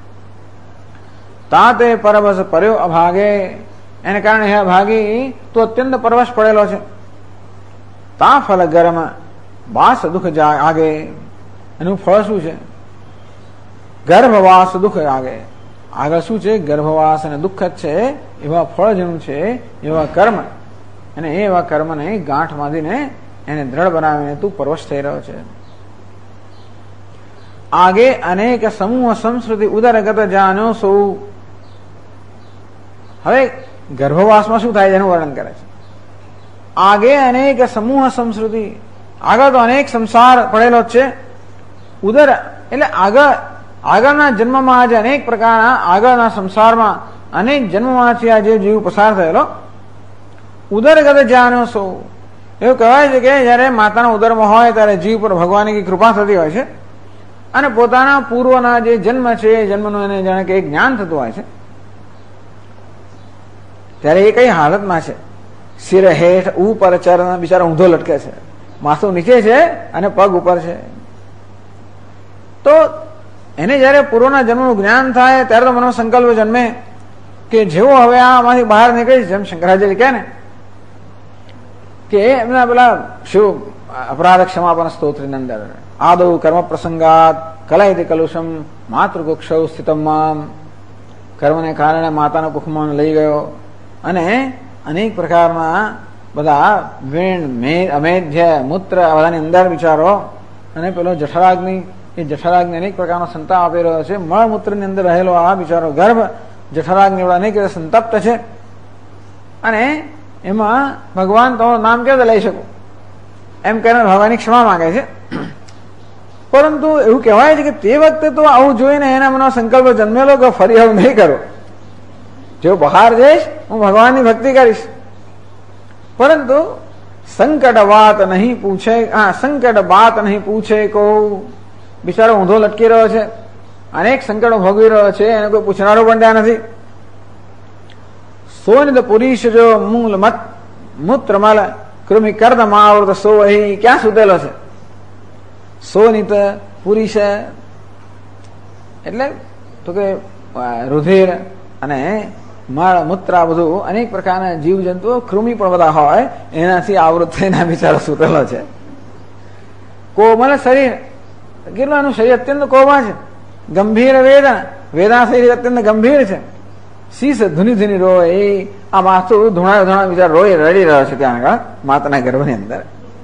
તાતે પરવશ પર્યો અભાગે. એને કારણે હે અભાગી તું અત્યંત પરવશ પડેલો છે. તા ફલ ગરમ વાસ દુઃખ આગે. એનું ફળ શું છે? ગર્ભવાસ દુઃખ આગે. આગળ શું છે? ગર્ભવાસ અને દુઃખ જ છે. એવા ફળ જેનું છે એવા કર્મ, અને એવા કર્મને ગાંઠ બાંધીને એને દ્રઢ બનાવીને તું પરવશ થઈ રહ્યો છે. આગે અનેક સમૂહ સંસ્કૃતિ ઉદરગત જાણ્યો સૌ. હવે ગર્ભવાસમાં શું થાય એનું વર્ણન કરે છે. આગે અનેક સમૂહ સંસ્કૃતિ, આગળ તો અનેક સંસાર પડેલો છે. ઉદર એટલે આગળના જન્મમાં આજે અનેક પ્રકારના આગળના સંસારમાં અનેક જન્મમાંથી આ જે જીવ પસાર થયેલો. ઉદરગત જાણ્યો સૌ. એવું કહેવાય છે કે જયારે માતાના ઉદરમાં હોય ત્યારે જીવ પર ભગવાનની કૃપા થતી હોય છે અને પોતાના પૂર્વના જે જન્મ છે એ જન્મનું એને જાણે કે જ્ઞાન થતું હોય છે. ત્યારે એ કઈ હાલતમાં છે? શિર હેઠ ઉપર ચરણ, બિચારો ઊંધો લટકે છે, માથું નીચે છે અને પગ ઉપર છે. તો એને જયારે પૂર્વના જન્મનું જ્ઞાન થાય ત્યારે તો મનમાં સંકલ્પ જન્મે કે જેવો હવે આમાંથી બહાર નીકળીશ, જેમ શંકરાચાર્ય કહે ને કે એમના પેલા શિવ અપરાધ ક્ષમાપન સ્તોત્રની અંદર આદૌ કર્મ પ્રસંગાત કલયતિ કલુષમ માતૃકુક્ષૌ સ્થિતમ. કર્મને કારણે માતાના કુખમાં લઈ ગયો અને અનેક પ્રકારના બધા વીણ અમેધ્ય મૂત્ર બધાની અંદર બિચારો અને પેલો જઠરાગ્નિ, એ જઠરાગ્નિ અનેક પ્રકારનો સંતાપ આપી રહ્યો છે. મળમૂત્રની અંદર રહેલો આ બિચારો ગર્ભ જઠરાગ્નિ અનેક રીતે સંતપ્ત છે. અને એમાં ભગવાન તમારું નામ કેવી રીતે લઈ શકું એમ કહીને ભગવાનની ક્ષમા માંગે છે. પરંતુ એવું કહેવાય છે કે તે વખતે તો આવું જોઈને એના મનમાં સંકલ્પ જન્મેલો કે ફરી આવું નહીં કરો, જો બહાર જઈશ હું ભગવાનની ભક્તિ કરીશ. પરંતુ સંકટ વાત નહીં પૂછે, સંકટ બાત નહીં પૂછે કો, બિચારો ઊંધો લટકી રહ્યો છે, અનેક સંકટો ભોગવી રહ્યો છે, એને કોઈ પૂછનારો પણ ત્યાં નથી. સોનિત પુરુષ જો મૂલ મત મૂત્રમલ કૃમિ કર્દ માવૃત સો, અહીં ક્યાં સુતેલો છે? સોનિત પુરુષ એટલે તો કે રુધિર અને મળ મૂત્ર બધું અનેક પ્રકારના જીવ જંતુઓ કૃમિ પણ બધા હોય એનાથી આવૃત થઈને બિચારો સુતેલો છે. કોમલ શરીર, કેટલું એનું શરીર અત્યંત કોમળ છે. ગંભીર વેદના, વેદના શરીર અત્યંત ગંભીર છે. શીશ ધુની ધુની રોય, એ આ માથું ધૂણા ધૂણા બિચારો રોય રડી રહ્યો છે ત્યાં આગળ માતાના ગર્ભની અંદર.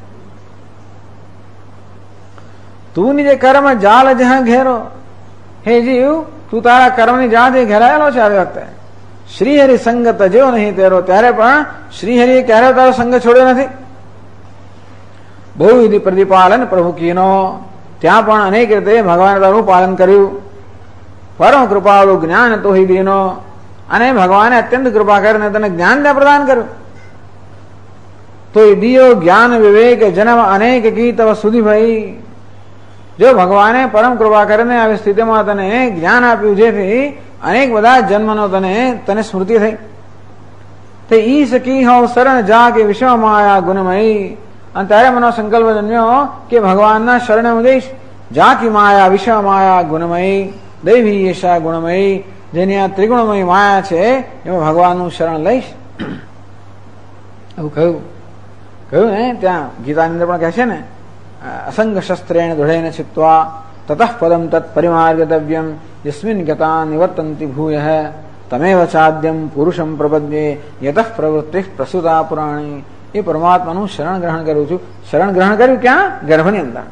તું નીજે કર્મ જાલ જ્યાં ઘેરો, હે જીવ તું તારા કર્મની જાળથી ઘેરાયેલો છે. આવી વખતે શ્રીહરિ સંગત જેવો નહીં તેરો, ત્યારે પણ શ્રીહરિએ ક્યારે તારો સંગ છોડ્યો નથી. બહુવિધિ પ્રતિપાલન પ્રભુ કીનો, ત્યાં પણ અનેક રીતે ભગવાને તારું પાલન કર્યું. પરમ કૃપાળુ જ્ઞાન તો હિ દીનો, અને ભગવાને અત્યંત કૃપા કરીને તને જ્ઞાન ત્યાં પ્રદાન કર્યું. તો દિયો જ્ઞાન વિવેક જન્મ અનેક કી તવ સુધી ભાઈ, જો ભગવાને પરમ કૃપા કરીને આવી સ્થિતિમાં તને જ્ઞાન આપ્યું, જેથી અનેક બધા જન્મનો તને સ્મૃતિ થઈ. તે ઈશ કી હો શરણ જા કે વિશ્વમાં આયા ગુણમયી, અને ત્યારે મનો સંકલ્પ જન્મ્યો કે ભગવાનના શરણે હું જઈશ. જા કી માયા વિશ્વ માયા ગુણમયી, દૈવી યશા ગુણમયી, જેની આ ત્રિગુણમયી માયા છે એમાં ભગવાનનું શરણ લઈશ. એવું કહ્યું ને ત્યાં ગીતાની અંદર પણ કહે છે ને, અસંગ શસ્ત્રેણ દૃઢેન છિત્વા તતઃ પદમ તત્ પરિમાર્ગતવ્યમ યસ્મિન ગતા નિવર્તન્તિ ભૂયઃ તમેવ ચાદ્યમ પુરુષમ પ્રપદ્યે યતઃ પ્રવૃત્તિ પ્રસુતા પુરાણી. એ પરમાત્માનું શરણ ગ્રહણ કરું છું. શરણ ગ્રહણ કર્યું ક્યાં? ગર્ભની અંદર.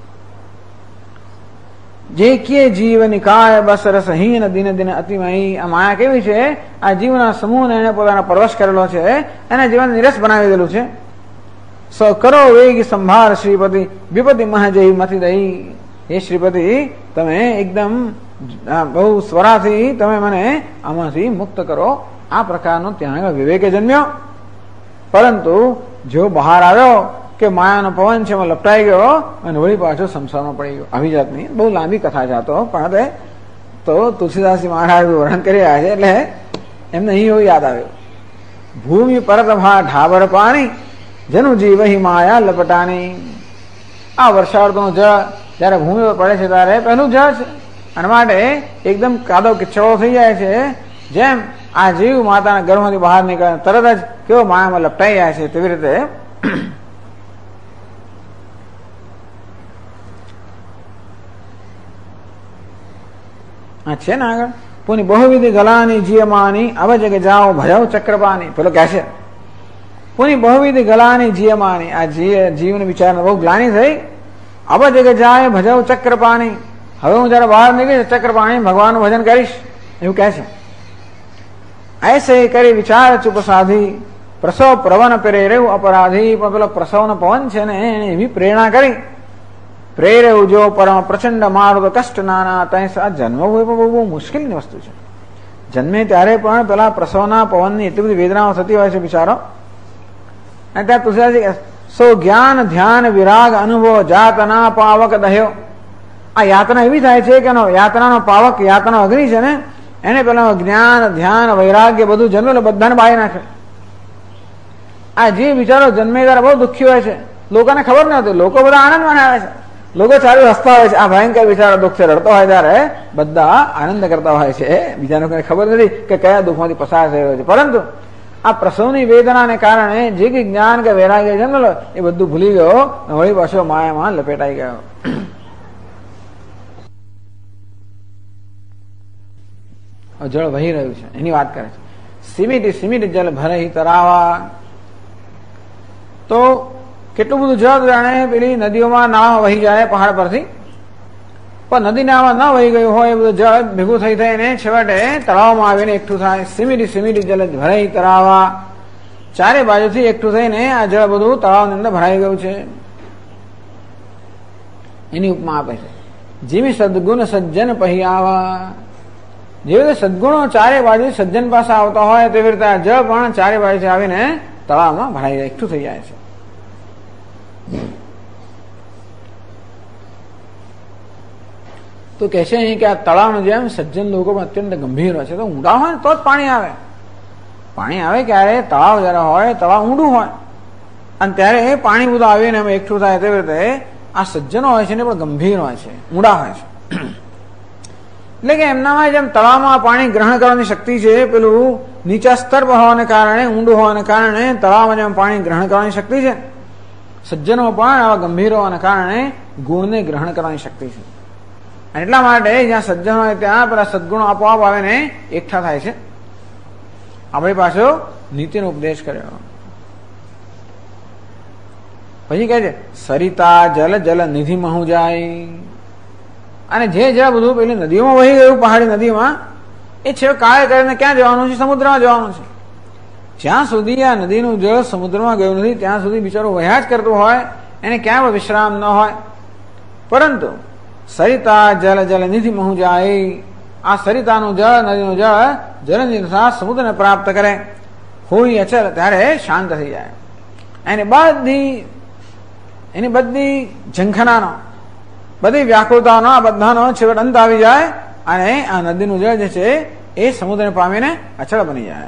જે કે જીવ નિકાય બસ રસહીન દિન દિન અતિમયી. આ માયા કેવી છે? આ જીવના સમૂહને એને પોતાના પરવશ કરેલો છે, એને જીવન નિરસ બનાવી દેલું છે. સ કરો વેગ સંભાર શ્રીપતિ વિપતિ મહજય મથી દઈ. હે શ્રીપતિ, તમે એકદમ બહુ સ્વરાથી તમે મને આમાંથી મુક્ત કરો. આ પ્રકારનો ત્યાં આગળ વિવેકે જન્મ્યો. પરંતુ જો બહાર આવ્યો કે માયાનો પવન છે એમાં લપટાઈ ગયો અને વળી પાછો સંસારમાં પડી ગયો. આવી જાતની બહુ લાંબી કથા છે આ પણ તો તુલસીદાસજી મહારાજ વર્ણન કરી રહ્યા છે એટલે એમને અહીં એવું યાદ આવ્યું. ભૂમિ પરત ભા ઢાબર પાણી જેનું જીવ હિ માયા લપટાણી. આ વર્ષાઋતુનું જળ જયારે ભૂમિ પર પડે છે ત્યારે પહેલું જળ છે, અને માટે એકદમ કાદવ કિચડો થઈ જાય છે. જેમ આ જીવ માતાના ગર્ભમાંથી બહાર નીકળે તરત જ કેવો માયામાં લપટાઈ જાય છે, તેવી રીતે છે ને આગળ. પુની બહુવિધિ ગલાની જીયમાની અવ જગ જાઓ ભજાવ ચક્રપાની. પેલો કહે છે પુની બહુવિધિ ગલાની જીયમાની. આ જીવને વિચારને બહુ ગ્લાની થઈ. અવ જગ જાય ભજાવ ચક્રપાની. હવે હું જયારે બહાર નીકળીશ ચક્રપાણી ભગવાનનું ભજન કરીશ, એવું કહે છે. ऐसे કરી વિચાર ચૂપ સાધી પ્રસવ પ્રવન પ્રેરેવ અપરાધી. પણ પેલો પ્રસવનો પવન છે ને એને એવી પ્રેરણા કરી, પ્રેરેવ જો પરમ પ્રચંડ મારું કષ્ટ નાના. ત્યાં જન્મવું હોય પણ બહુ મુશ્કેલની વસ્તુ છે. જન્મે ત્યારે પણ પેલા પ્રસવના પવનની એટલી બધી વેદનાઓ થતી હોય છે બિચારો. અને ત્યાં તુલસીદાસજી સો જ્ઞાન ધ્યાન વિરાગ અનુભવ જાતના પાવક દહ્યો. આ યાતના એવી થાય છે કે યાતનાનો પાવક, યાતનો અગ્નિ છે ને એને પેલા જ્ઞાન ધ્યાન વૈરાગ્ય બધું જન્મેલો બધાને બાળી નાખે. આ જે બિચારો જન્મે ત્યારે બહુ દુઃખી હોય છે, લોકોને ખબર ન હતી. લોકો બધા આનંદમાં આવે છે, લોકો ચાલુ હસતા હોય છે. આ ભયંકર બિચારો દુઃખ છે, રડતો હોય ત્યારે બધા આનંદ કરતા હોય છે. બીજાને કોઈ ખબર નથી કે કયા દુઃખમાંથી પસાર થઈ રહ્યો છે. પરંતુ આ પ્રસવની વેદનાને કારણે જે કઈ જ્ઞાન કે વૈરાગ્ય જન્મેલો એ બધું ભૂલી ગયો, વળી પાછો માયામાં લપેટાઈ ગયો. જળ વહી રહ્યું છે એની વાત કરે છે. સિમિટ સિમિટ જલ ભરહી તરાવા. તો કેટલું બધું જળ જાણે પેલી નદીઓમાં નાળા વહી જાય પહાડ પરથી, પણ નદી નાળા ન વહી ગયું હોય એ બધું જળ ભેગું થઈ થઈને છેવટે તળાવમાં આવીને એકઠું થાય. સિમિટ સિમિટ જલ ભરહી તરાવા. ચારે બાજુથી એકઠું થઈને આ જળ બધું તળાવની અંદર ભરાઈ ગયું છે. એની ઉપમા આપે છે. જેવી સદગુણ સજ્જન પહી આવા, જેવી રીતે સદગુણો ચારે બાજુ સજ્જન પાસે આવતા હોય તેવી રીતે આ જળ પણ ચારે બાજુથી આવીને તળાવમાં ભરાઈ જાય, એકઠું થઈ જાય છે. તો કહે છે અહીં કે આ તળાવનું જેમ સજ્જન લોકો પણ અત્યંત ગંભીર હોય છે. તો ઊંડા હોય ને તો જ પાણી આવે. પાણી આવે ક્યારે? તળાવ જયારે હોય, તળાવ ઊંડું હોય અને ત્યારે એ પાણી બધું આવીને એમ એકઠું થાય. તેવી રીતે આ સજ્જનો હોય છે ને પણ ગંભીર હોય છે, ઊંડા હોય છે. એટલે કે એમનામાં જેમ તળાવમાં પાણી ગ્રહણ કરવાની શક્તિ છે, પેલું નીચા સ્તર પર હોવાને કારણે, ઊંડું હોવાને કારણે તળાવમાં જેમ પાણી ગ્રહણ કરવાની શક્તિ છે, સજ્જનો પણ આવા ગંભીર હોવાને કારણે ગુણને ગ્રહણ કરવાની શક્તિ છે. અને એટલા માટે જ્યાં સજ્જન હોય ત્યાં પેલા સદગુણો આપોઆપ આવે ને એકઠા થાય છે. આપણી પાછો નીતિનો ઉપદેશ કર્યો. પછી કહે છે સરિતા જલ જલ નિધિ મહુ જાય. અને જે જ્યાં બધું પેલી નદીઓમાં વહી ગયું, પહાડી નદીમાં, એ છે કાળે કરીને ક્યાં જવાનું છે? સમુદ્રમાં જવાનું છે. જ્યાં સુધી આ નદીનું જળ સમુદ્રમાં ગયું નથી ત્યાં સુધી બિચારો વહ્યા જ કરતું હોય, એને ક્યાં પણ વિશ્રામ ન હોય. પરંતુ સરિતા જલ જલ નિધિ મહુ જાય, આ સરિતાનું જળ, નદીનું જળ જલની સાથે સમુદ્રને પ્રાપ્ત કરે, હોય અચલ, ત્યારે શાંત થઈ જાય. એની બધી ઝંખનાનો, બધી વ્યાકુળતાનો, આ બધાનો છેવટ અંત આવી જાય અને આ નદીનું જળ જે છે એ સમુદ્રને પામીને અચળ બની જાય.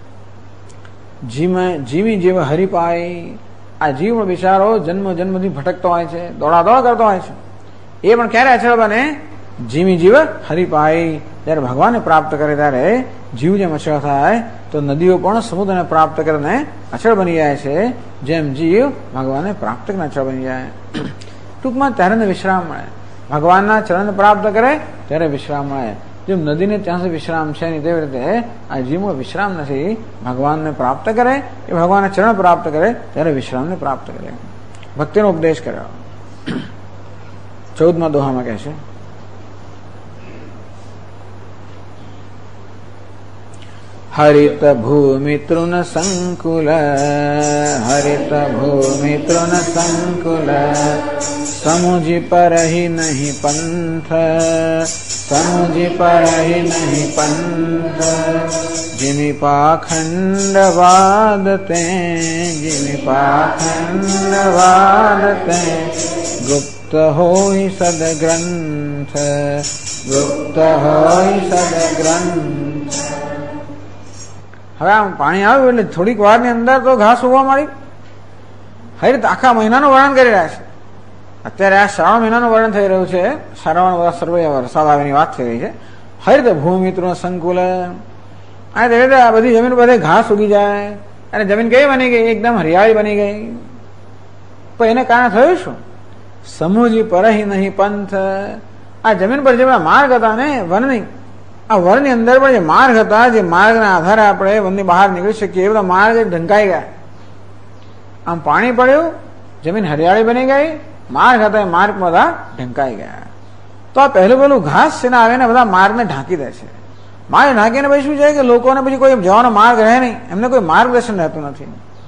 જીવી જીવ હરિપાય, આ જીવ બિચારો જન્મ જન્મથી ભટકતો હોય છે, દોડાદોડ કરતો હોય છે, એ પણ ક્યારે અચળ બને? જીવી જીવ હરિપાય, જયારે ભગવાનને પ્રાપ્ત કરે ત્યારે જીવ જેમ અચળ થાય તો નદીઓ પણ સમુદ્રને પ્રાપ્ત કરીને અચળ બની જાય છે, જેમ જીવ ભગવાનને પ્રાપ્ત કરીને અચળ બની જાય. ટૂંકમાં ત્યારે વિશ્રામ મળે. ભગવાનના ચરણ પ્રાપ્ત કરે ત્યારે વિશ્રામ મળે. જેમ નદીને ત્યાં સુધી વિશ્રામ છે નહીં, તેવી રીતે આ જીવમાં વિશ્રામ નથી. ભગવાનને પ્રાપ્ત કરે, એ ભગવાનના ચરણ પ્રાપ્ત કરે ત્યારે વિશ્રામને પ્રાપ્ત કરે. ભક્તિનો ઉપદેશ કર્યો. 14મા દોહામાં કહે છે હરિત ભૂમિ તૃણ સંકુલ, હરિત ભૂમિ તૃણ સંકુલ, સમુજી પરહી નહીં પંથ, સમુજી પરહી નહીં પંથ, જીમી પાખંડ વાદ તે, જીમી પાખંડ વાદ તે, ગુપ્ત હોય સદગ્રંથ, ગુપ્ત હોય સદગ્રંથ. હવે આમ પાણી આવ્યું એટલે થોડીક વારની અંદર તો ઘાસ ઉગવા માંડી. હરિત આખા મહિનાનું વર્ણન કરી રહ્યા છે. અત્યારે આ શ્રાવણ મહિનાનું વર્ણન થઈ રહ્યું છે. શ્રાવણ સર્વે વરસાદ આવેની વાત થઈ રહી છે. હરિત ભૂમિત્રનું સંકુલ, અને તે રીતે આ બધી જમીન બધે ઘાસ ઉગી જાય અને જમીન કેવી બની ગઈ? એકદમ હરિયાળી બની ગઈ. પણ એને કારણે થયું શું? સમુજી પરહી નહીં પંથ, આ જમીન પર જે માર્ગ હતા ને વનની, આ વનની અંદર પણ જે માર્ગ હતા, જે માર્ગના આધારે આપણે વનની બહાર નીકળી શકીએ, એ બધા માર્ગ ઢંકાઈ ગયા. આમ પાણી પડ્યું, જમીન હરિયાળી બની ગઈ, માર્ગ હતા એ માર્ગ બધા ઢંકાઈ ગયા. તો આ પહેલું ઘાસ છે ને આવીને બધા માર્ગને ઢાંકી દે છે. માર્ગ ઢાંકીને પછી શું છે કે લોકોને પછી કોઈ જવાનો માર્ગ રહે નહીં, એમને કોઈ માર્ગદર્શન રહેતું નથી.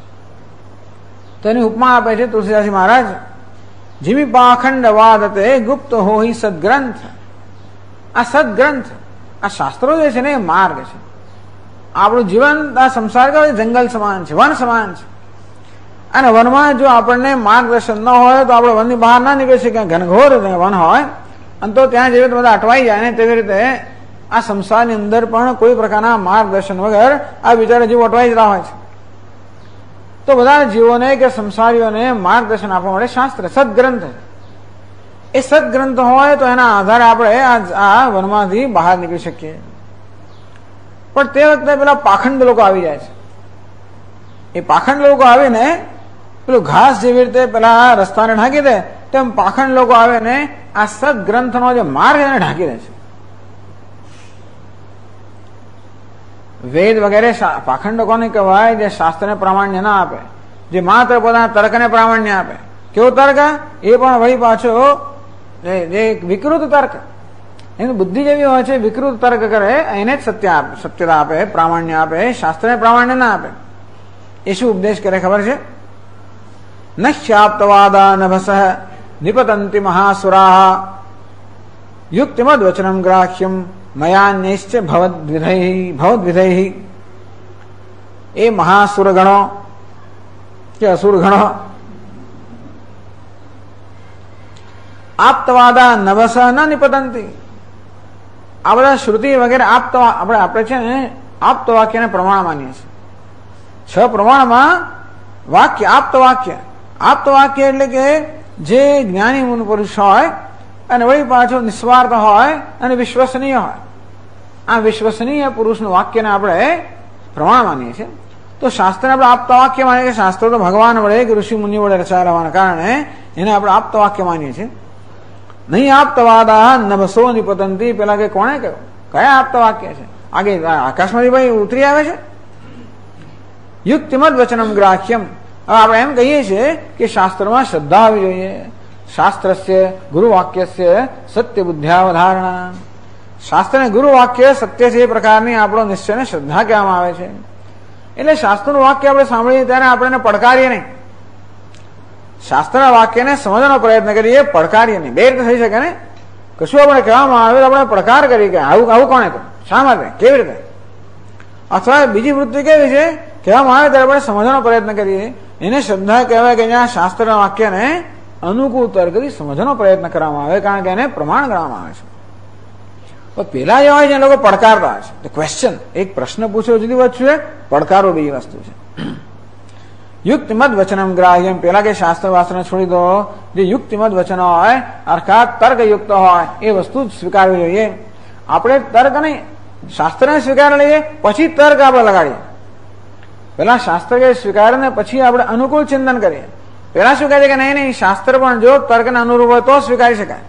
તો એની ઉપમા આપે છે તુલસીદાસજી મહારાજ. જીમી પાખંડ વાદ તે, ગુપ્ત હોય સદગ્રંથ. આ સદગ્રંથ, આ શાસ્ત્રો જે છે ને એ માર્ગ છે. આપણું જીવન આ સંસાર જંગલ સમાન છે, વન સમાન છે. અને વનમાં જો આપણને માર્ગદર્શન ન હોય તો આપણે વનની બહાર ના નીકળી શકીએ. ઘનઘોર વન હોય અને તો ત્યાં જેવી રીતે બધા અટવાઈ જાય ને તેવી રીતે આ સંસારની અંદર પણ કોઈ પ્રકારના માર્ગદર્શન વગર આ બિચારા જીવો અટવાઈ જતા હોય છે. તો બધા જીવોને કે સંસારીઓને માર્ગદર્શન આપવા માટે શાસ્ત્ર સદગ્રંથ, એ સદગ્રંથ હોય તો એના આધારે આપણે આ વનમાંથી બહાર નીકળી શકીએ. પણ તે વખતે પેલા પાખંડ લોકો આવી જાય છે. એ પાખંડ લોકો આવીને પેલું ઘાસ જેવી રીતે પેલા રસ્તાને ઢાંકી દે તેમ પાખંડ લોકો આવીને આ સદગ્રંથનો જે માર્ગ એને ઢાંકી દે છે. વેદ વગેરે પાખંડ કોને કહેવાય? જે શાસ્ત્રને પ્રામાણ્ય ના આપે, જે માત્ર પોતાના તર્કને પ્રામાણ્ય આપે. કેવો તર્ક? એ પણ વળી પાછો જે વિકૃત તર્ક, એની બુદ્ધિ જેવી હોય છે, વિકૃત તર્ક કરે, એને જ સત્યતા આપે, પ્રામાણ્ય આપે, શાસ્ત્રને પ્રામાણ્ય ના આપે. એ શું ઉપદેશ કરે ખબર છે? ન શાપ્તવાદા નભસ નિપતંતિ મહાસુરા યુક્તિમદ વચનમ ગ્રાહ્યમ મયાન્યશ્ચ ભવદ્વિધૈ. એ મહાસુર ગણો કે અસુર ગણો આપતવાદા નવસ ન નિપતંતિ. આ બધા શ્રુતિ વગેરે આપણે છે ને આપત વાક્યને પ્રમાણ માનીએ છીએ. 6 પ્રમાણમાં વાક્ય આપત વાક્ય એટલે કે જે જ્ઞાની મૂળ પુરુષ હોય અને વળી પાછો નિસ્વાર્થ હોય અને વિશ્વસનીય હોય. આ વિશ્વસનીય પુરુષનું વાક્યને આપણે પ્રમાણ માનીએ છીએ. તો શાસ્ત્રને આપણે આપતા વાક્ય માનીએ કે શાસ્ત્રો તો ભગવાન વડે કે ઋષિ મુનિ વડે રચાયેલા હોવાના કારણે એને આપણે આપતા વાક્ય માનીએ છીએ. નહીં આપતવાદા નભસો નિપતંતિ. પેલા કે કોણે કહ્યું? કયા આપતા વાક્ય છે? આગે આકાશમાંથી ભાઈ ઉતરી આવે છે. યુક્તિમદ વચનમ ગ્રાહ્યમ. હવે આપણે એમ કહીએ છીએ કે શાસ્ત્રમાં શ્રદ્ધા હોવી જોઈએ. શાસ્ત્રસ્ય ગુરુવાક્યસ્ય સત્ય બુદ્ધ્યાવધારણા. શાસ્ત્રને ગુરુવાક્ય સત્ય છે એ પ્રકારની આપણો નિશ્ચયને શ્રદ્ધા કહેવામાં આવે છે. એટલે શાસ્ત્રનું વાક્ય આપણે સાંભળીએ ત્યારે આપણે પડકારીએ નહીં. શાસ્ત્રના વાક્યને સમજવાનો પ્રયત્ન કરીએ, પડકારીએ નહીં. બે રીતે થઈ શકે ને. કશું આપણે કહેવામાં આવે તો આપણે પડકાર કરીએ કે આવું કોણે કહ્યું, શા માટે, કેવી રીતે. અથવા બીજી વૃત્તિ કેવી છે, કહેવામાં આવે ત્યારે આપણે સમજવાનો પ્રયત્ન કરીએ. એને શ્રદ્ધા કહેવાય કે જ્યાં શાસ્ત્રના વાક્યને અનુકૂળ તર્કથી સમજવાનો પ્રયત્ન કરવામાં આવે, કારણ કે એને પ્રમાણ ગણવામાં આવે છે. તો પેલા જે હોય છે એ લોકો પડકારતા હોય છે. ક્વેશ્ચન, એક પ્રશ્ન પૂછ્યો જુદી વસ્તુ છે, પડકારો બીજી વસ્તુ છે. યુક્તિમદ વચનમ ગ્રાહ્યમ. પેલા કે શાસ્ત્ર વાસ્ત્રને છોડી દો. જે યુક્તિમદ વચન હોય અર્થાત તર્કયુક્ત હોય એ વસ્તુ સ્વીકારવી જોઈએ. આપણે તર્ક નહીં, શાસ્ત્રને સ્વીકારી લઈએ પછી તર્ક આપણે લગાડીએ. પેલા શાસ્ત્ર કે સ્વીકારીને પછી આપણે અનુકૂળ ચિંતન કરીએ. પેલા શું કહે છે કે નહીં, શાસ્ત્ર પણ જો તર્કને અનુરૂપ હોય તો સ્વીકારી શકાય.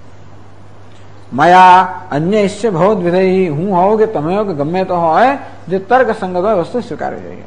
મયા અન્ય ઈશ્ય ભવદ્વિધૈ. હું હોઉં કે તમે હો કે ગમે તો હોય, જે તર્ક સંગત હોય વસ્તુ સ્વીકારવી જોઈએ.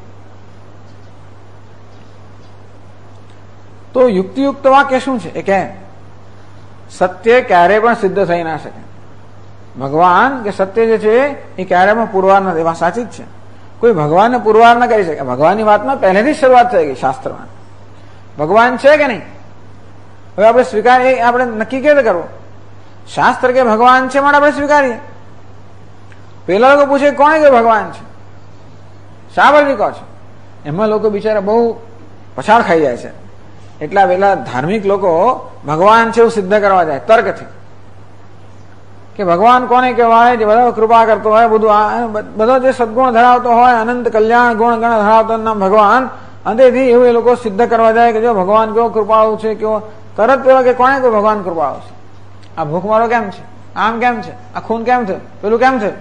તો યુક્તિયુક્ત વાક્ય શું છે? એ કે સત્ય ક્યારેય પણ સિદ્ધ થઈ ના શકે. ભગવાન કે સત્ય જે છે એ ક્યારેય પણ પુરવાર નથી. વાત સાચી જ છે. કોઈ ભગવાનને પુરવાર ન કરી શકે. ભગવાનની વાતમાં પહેલેથી શરૂઆત થઈ ગઈ શાસ્ત્રમાં. ભગવાન છે કે નહીં, હવે આપણે સ્વીકાર એ આપણે નક્કી કેવી રીતે કરવું? શાસ્ત્ર કે ભગવાન છે માટે આપણે સ્વીકારીએ. પેલા લોકો પૂછે કોણે કે ભગવાન છે, શા પરથી કહો છો? એમાં લોકો બિચારા બહુ પછાડ ખાઈ જાય છે. એટલા પેલા ધાર્મિક લોકો ભગવાન છે એવું સિદ્ધ કરવા જાય તર્કથી, કે ભગવાન કોને કહેવાય? જે બધા કૃપા કરતો હોય, બધો જે સદગુણ ધરાવતો હોય, અનંત કલ્યાણ ગુણ ગણ ધરાવતો નામ ભગવાન. અંતેથી એવું એ લોકો સિદ્ધ કરવા જાય કે જો ભગવાન કેવો કૃપાળુ છે, કેવો. તરત પેલો કે કોણે કહ્યું ભગવાન કૃપાળુ છે? આ ભૂખમારો કેમ છે, આમ કેમ છે, આ ખૂન કેમ છે, પેલું કેમ છે.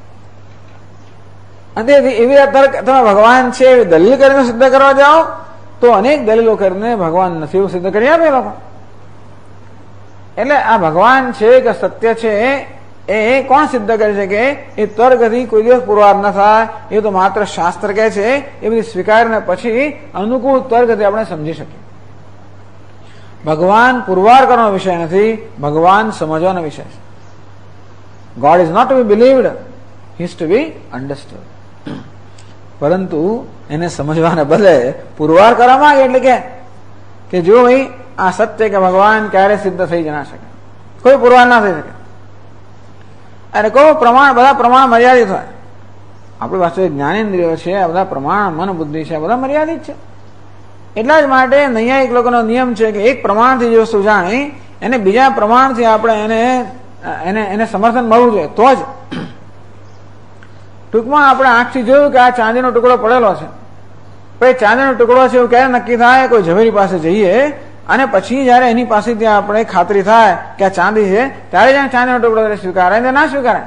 અંતેથી એવી તર્ક તમે ભગવાન છે એવી દલીલ કરીને સિદ્ધ કરવા જાઓ તો અનેક દલીલો કરીને ભગવાન નથી એવું સિદ્ધ કરી આપે લોકો. એટલે આ ભગવાન છે કે સત્ય છે એ કોણ સિદ્ધ કરી શકે? એ તર્કથી કોઈ દિવસ પુરવાર ન થાય. એ તો માત્ર શાસ્ત્ર કહે છે એ બધી સ્વીકારીને પછી અનુકૂળ તર્કથી આપણે સમજી શકીએ. ભગવાન પુરવાર કરવાનો વિષય નથી, ભગવાન સમજવાનો વિષય છે. God is not to be believed, he is to be understood. પરંતુ એને સમજવાને બદલે પુરવાર કરવા માંગે એટલે કે જો ભાઈ આ સત્ય કે ભગવાન ક્યારે સિદ્ધ થઈ જ ના શકે, કોઈ પુરવાર ના થઈ શકે. અને કોઈ પ્રમાણ, બધા પ્રમાણ મર્યાદિત હોય. આપણી પાસે જ્ઞાનેન્દ્રિયો છે, આ બધા પ્રમાણ મન બુદ્ધિ છે, આ બધા મર્યાદિત છે. એટલા જ માટે નૈયાયિક લોકોનો નિયમ છે કે એક પ્રમાણથી જે વસ્તુ જાણી એને બીજા પ્રમાણથી આપણે એને સમર્થન મળવું જોઈએ તો જ. ટૂંકમાં આપણે આંખથી જોયું કે આ ચાંદીનો ટુકડો પડેલો છે, પછી ચાંદીનો ટુકડો છે એવું ક્યારે નક્કી થાય? કોઈ ઝવેરી પાસે જઈએ અને પછી જયારે એની પાસેથી આપણે ખાતરી થાય કે આ ચાંદી છે ત્યારે જ ચાંદીનો ટુકડો સ્વીકારાય, ના સ્વીકારાય.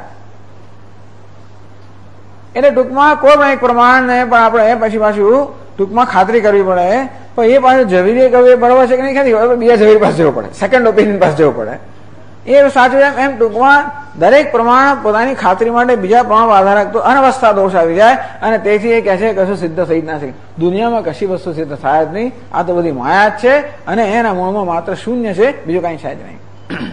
એટલે ટૂંકમાં કોઈ પણ એક પ્રમાણને પણ આપણે પછી પાછું ટૂંકમાં ખાતરી કરવી પડે. પણ એ પાછું ઝવેરી કરવી બરોબર છે કે નહીં ખાતી, બીજા ઝવેરી પાસે જવું પડે, સેકન્ડ ઓપિનિયન પાસે જવું પડે. એ સાચું એમ ટૂંકમાં દરેક પ્રમાણ પોતાની ખાતરી માટે બીજા પ્રમાણ આધાર રાખતો અનવસ્થા દોષ આવી જાય અને તેથી એ કહે છે કશું સિદ્ધ થઈ જ ના શકે. દુનિયામાં કશી વસ્તુ સિદ્ધ થાય જ નહીં. આ તો બધી માયા જ છે અને એના મૂળમાં માત્ર શૂન્ય છે, બીજું કઈ છે જ નહીં.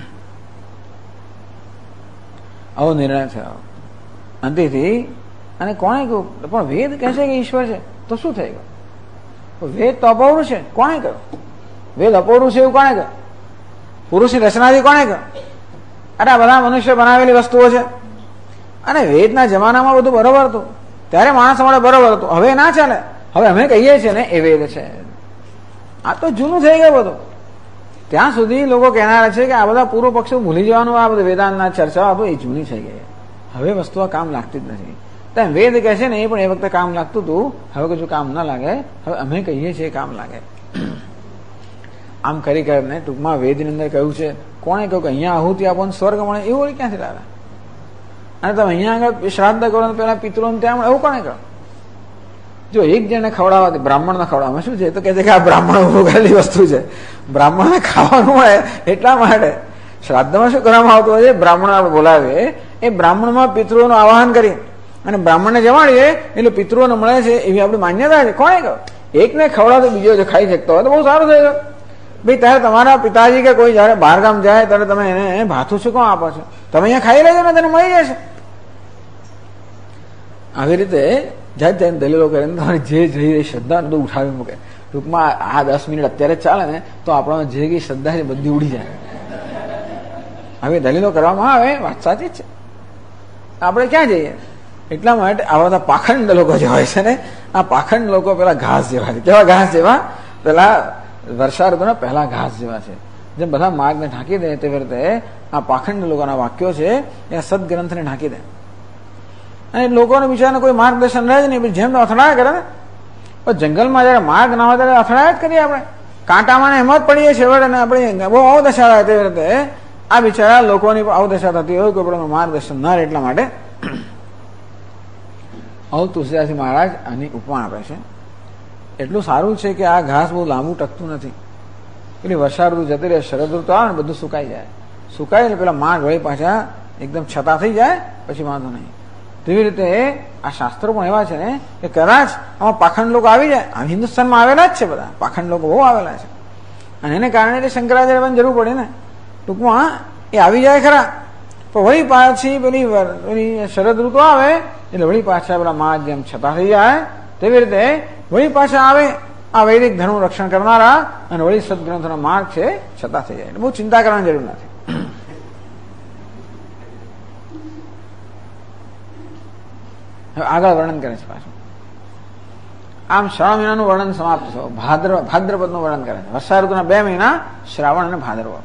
આવો નિર્ણય થયો અંતેથી. અને કોણે કહ્યું? પણ વેદ કહે છે કે ઈશ્વર છે, તો શું થઈ ગયું? વેદ તો અપૌરું છે, કોણે કહ્યું? વેદ અપૌરું છે એવું કોણે કહ્યું? પુરુષની રચનાથી કોણે કહ્યું? અરે આ બધા મનુષ્ય બનાવેલી વસ્તુઓ છે. અને વેદના જમાનામાં બધું બરોબર હતું, ત્યારે માણસ મળે બરોબર હતું. હવે ના ચાલે. હવે અમે કહીએ છીએ ને એ વેદ છે. આ તો જૂનું થઈ ગયું બધું. ત્યાં સુધી લોકો કહેનારા છે કે આ બધા પૂર્વ પક્ષો ભૂલી જવાનું, આ બધું વેદાંતના ચર્ચાઓ આ એ જૂની થઈ ગઈ. હવે વસ્તુઓ કામ લાગતી જ નથી. તેમ વેદ કહે છે ને એ પણ એ વખતે કામ લાગતું હતું. હવે કશું કામ ના લાગે. હવે અમે કહીએ છીએ કામ લાગે. આમ કરી કરીને ટૂંકમાં વેદની અંદર કહ્યું છે. કોણે કહ્યું કે અહીંયા આહુતિ આપો સ્વર્ગ મળે? એવું ક્યાંથી લાવે? અને તમે અહીંયા આગળ શ્રાદ્ધ કરો પેલા પિતૃઓને ત્યાં મળે એવું કોણે કહ્યું? જો એક જણને ખવડાવવાથી બ્રાહ્મણને ખવડાવવામાં શું છે? તો કહે છે કે આ બ્રાહ્મણ ઉગાડેલી વસ્તુ છે, બ્રાહ્મણને ખાવાનું મળે એટલા માટે શ્રાદ્ધમાં શું કરવામાં આવતું હોય છે? બ્રાહ્મણ આપણે બોલાવીએ, એ બ્રાહ્મણમાં પિતૃઓનું આવાહન કરીએ અને બ્રાહ્મણને જમાડીએ એટલે પિતૃઓને મળે છે એવી આપણી માન્યતા છે. કોણે કહ્યું? એકને ખવડાવતો બીજો જો ખાઈ શકતો હોય તો બહુ સારું થઈ ગયું. ભાઈ ત્યારે તમારા પિતાજી કે કોઈ જયારે બહાર ગામ જાય ત્યારે તમે એને ભાથું શું કોણ આપો છો? તમે અહીંયા ખાઈ લેજો ને, તેને મળી જશે. આવી રીતે જાત જાત દલીલો કરે તમારી જે જઈ રહી શ્રદ્ધા બધું ઉઠાવી મૂકે. ટૂંકમાં આ 10 મિનિટ અત્યારે ચાલે ને તો આપણા જે કઈ શ્રદ્ધા છે બધી ઉડી જાય. આવી દલીલો કરવામાં આવે, વાત સાચી જ છે. આપણે ક્યાં જઈએ? એટલા માટે આવા બધા પાખંડ લોકો જે હોય છે ને, આ પાખંડ લોકો પેલા ઘાસ જેવા છે. કેવા ઘાસ જેવા? પેલા વર્ષા ઋતુના પહેલા ઘાસ જેવા છે. જેમ બધા માર્ગને ઢાંકી દે તેવી રીતે આ પાખંડ લોકોના વાક્યો છે એ સદગ્રંથને ઢાંકી દે. અને લોકોને બિચારાને કોઈ માર્ગદર્શન રહે જ નહીં. જેમ તો અથડાયા કરે ને, પણ જંગલમાં જયારે માર્ગ ના હોય ત્યારે અથડાયા જ કરીએ આપણે. કાંટામાં એમ જ પડીએ છેવટે ને આપણે બહુ અવદશા થાય. તેવી રીતે આ બિચારા લોકોની અવદશા થતી હોય કોઈ પણ માર્ગદર્શન ના રહે. એટલા માટે તુલસીદાસ મહારાજ આની ઉપમા આપે છે. એટલું સારું છે કે આ ઘાસ બહુ લાંબુ ટકતું નથી. પેલી વર્ષા ઋતુ જતી રહે, શરદ ઋતુ આવે ને બધું સુકાઈ જાય. સુકાય એટલે પેલા માર્ગ વળી પાછા એકદમ છતા થઈ જાય, પછી વાંધો નહીં. તેવી રીતે આ શાસ્ત્રો પણ એવા છે ને કે કદાચ આમાં પાખંડ લોકો આવી જાય. આ હિન્દુસ્તાનમાં આવેલા જ છે, બધા પાખંડ લોકો બહુ આવેલા છે. અને એને કારણે શંકરાચાર્યની જરૂર પડે ને. ટૂંકમાં એ આવી જાય ખરા, પણ વળી પાછી પેલી શરદ ઋતુ આવે એટલે વળી પાછા પેલા માર્ગ જેમ છતા થઈ જાય. તેવી રીતે વળી પાછા આવે આ વૈદિક ધર્મનું રક્ષણ કરનારા અને વળી સદગ્રંથોનો માર્ગ છે છતાં થઈ જાય. એટલે બહુ ચિંતા કરવાની જરૂર નથી. હવે આગળ વર્ણન કરે છે પાછું. આમ શ્રાવણ મહિનાનું વર્ણન સમાપ્ત થયું. ભાદ્રપદનું વર્ણન કરે છે. વર્ષા ઋતુના 2 મહિના શ્રાવણ અને ભાદ્રપદ.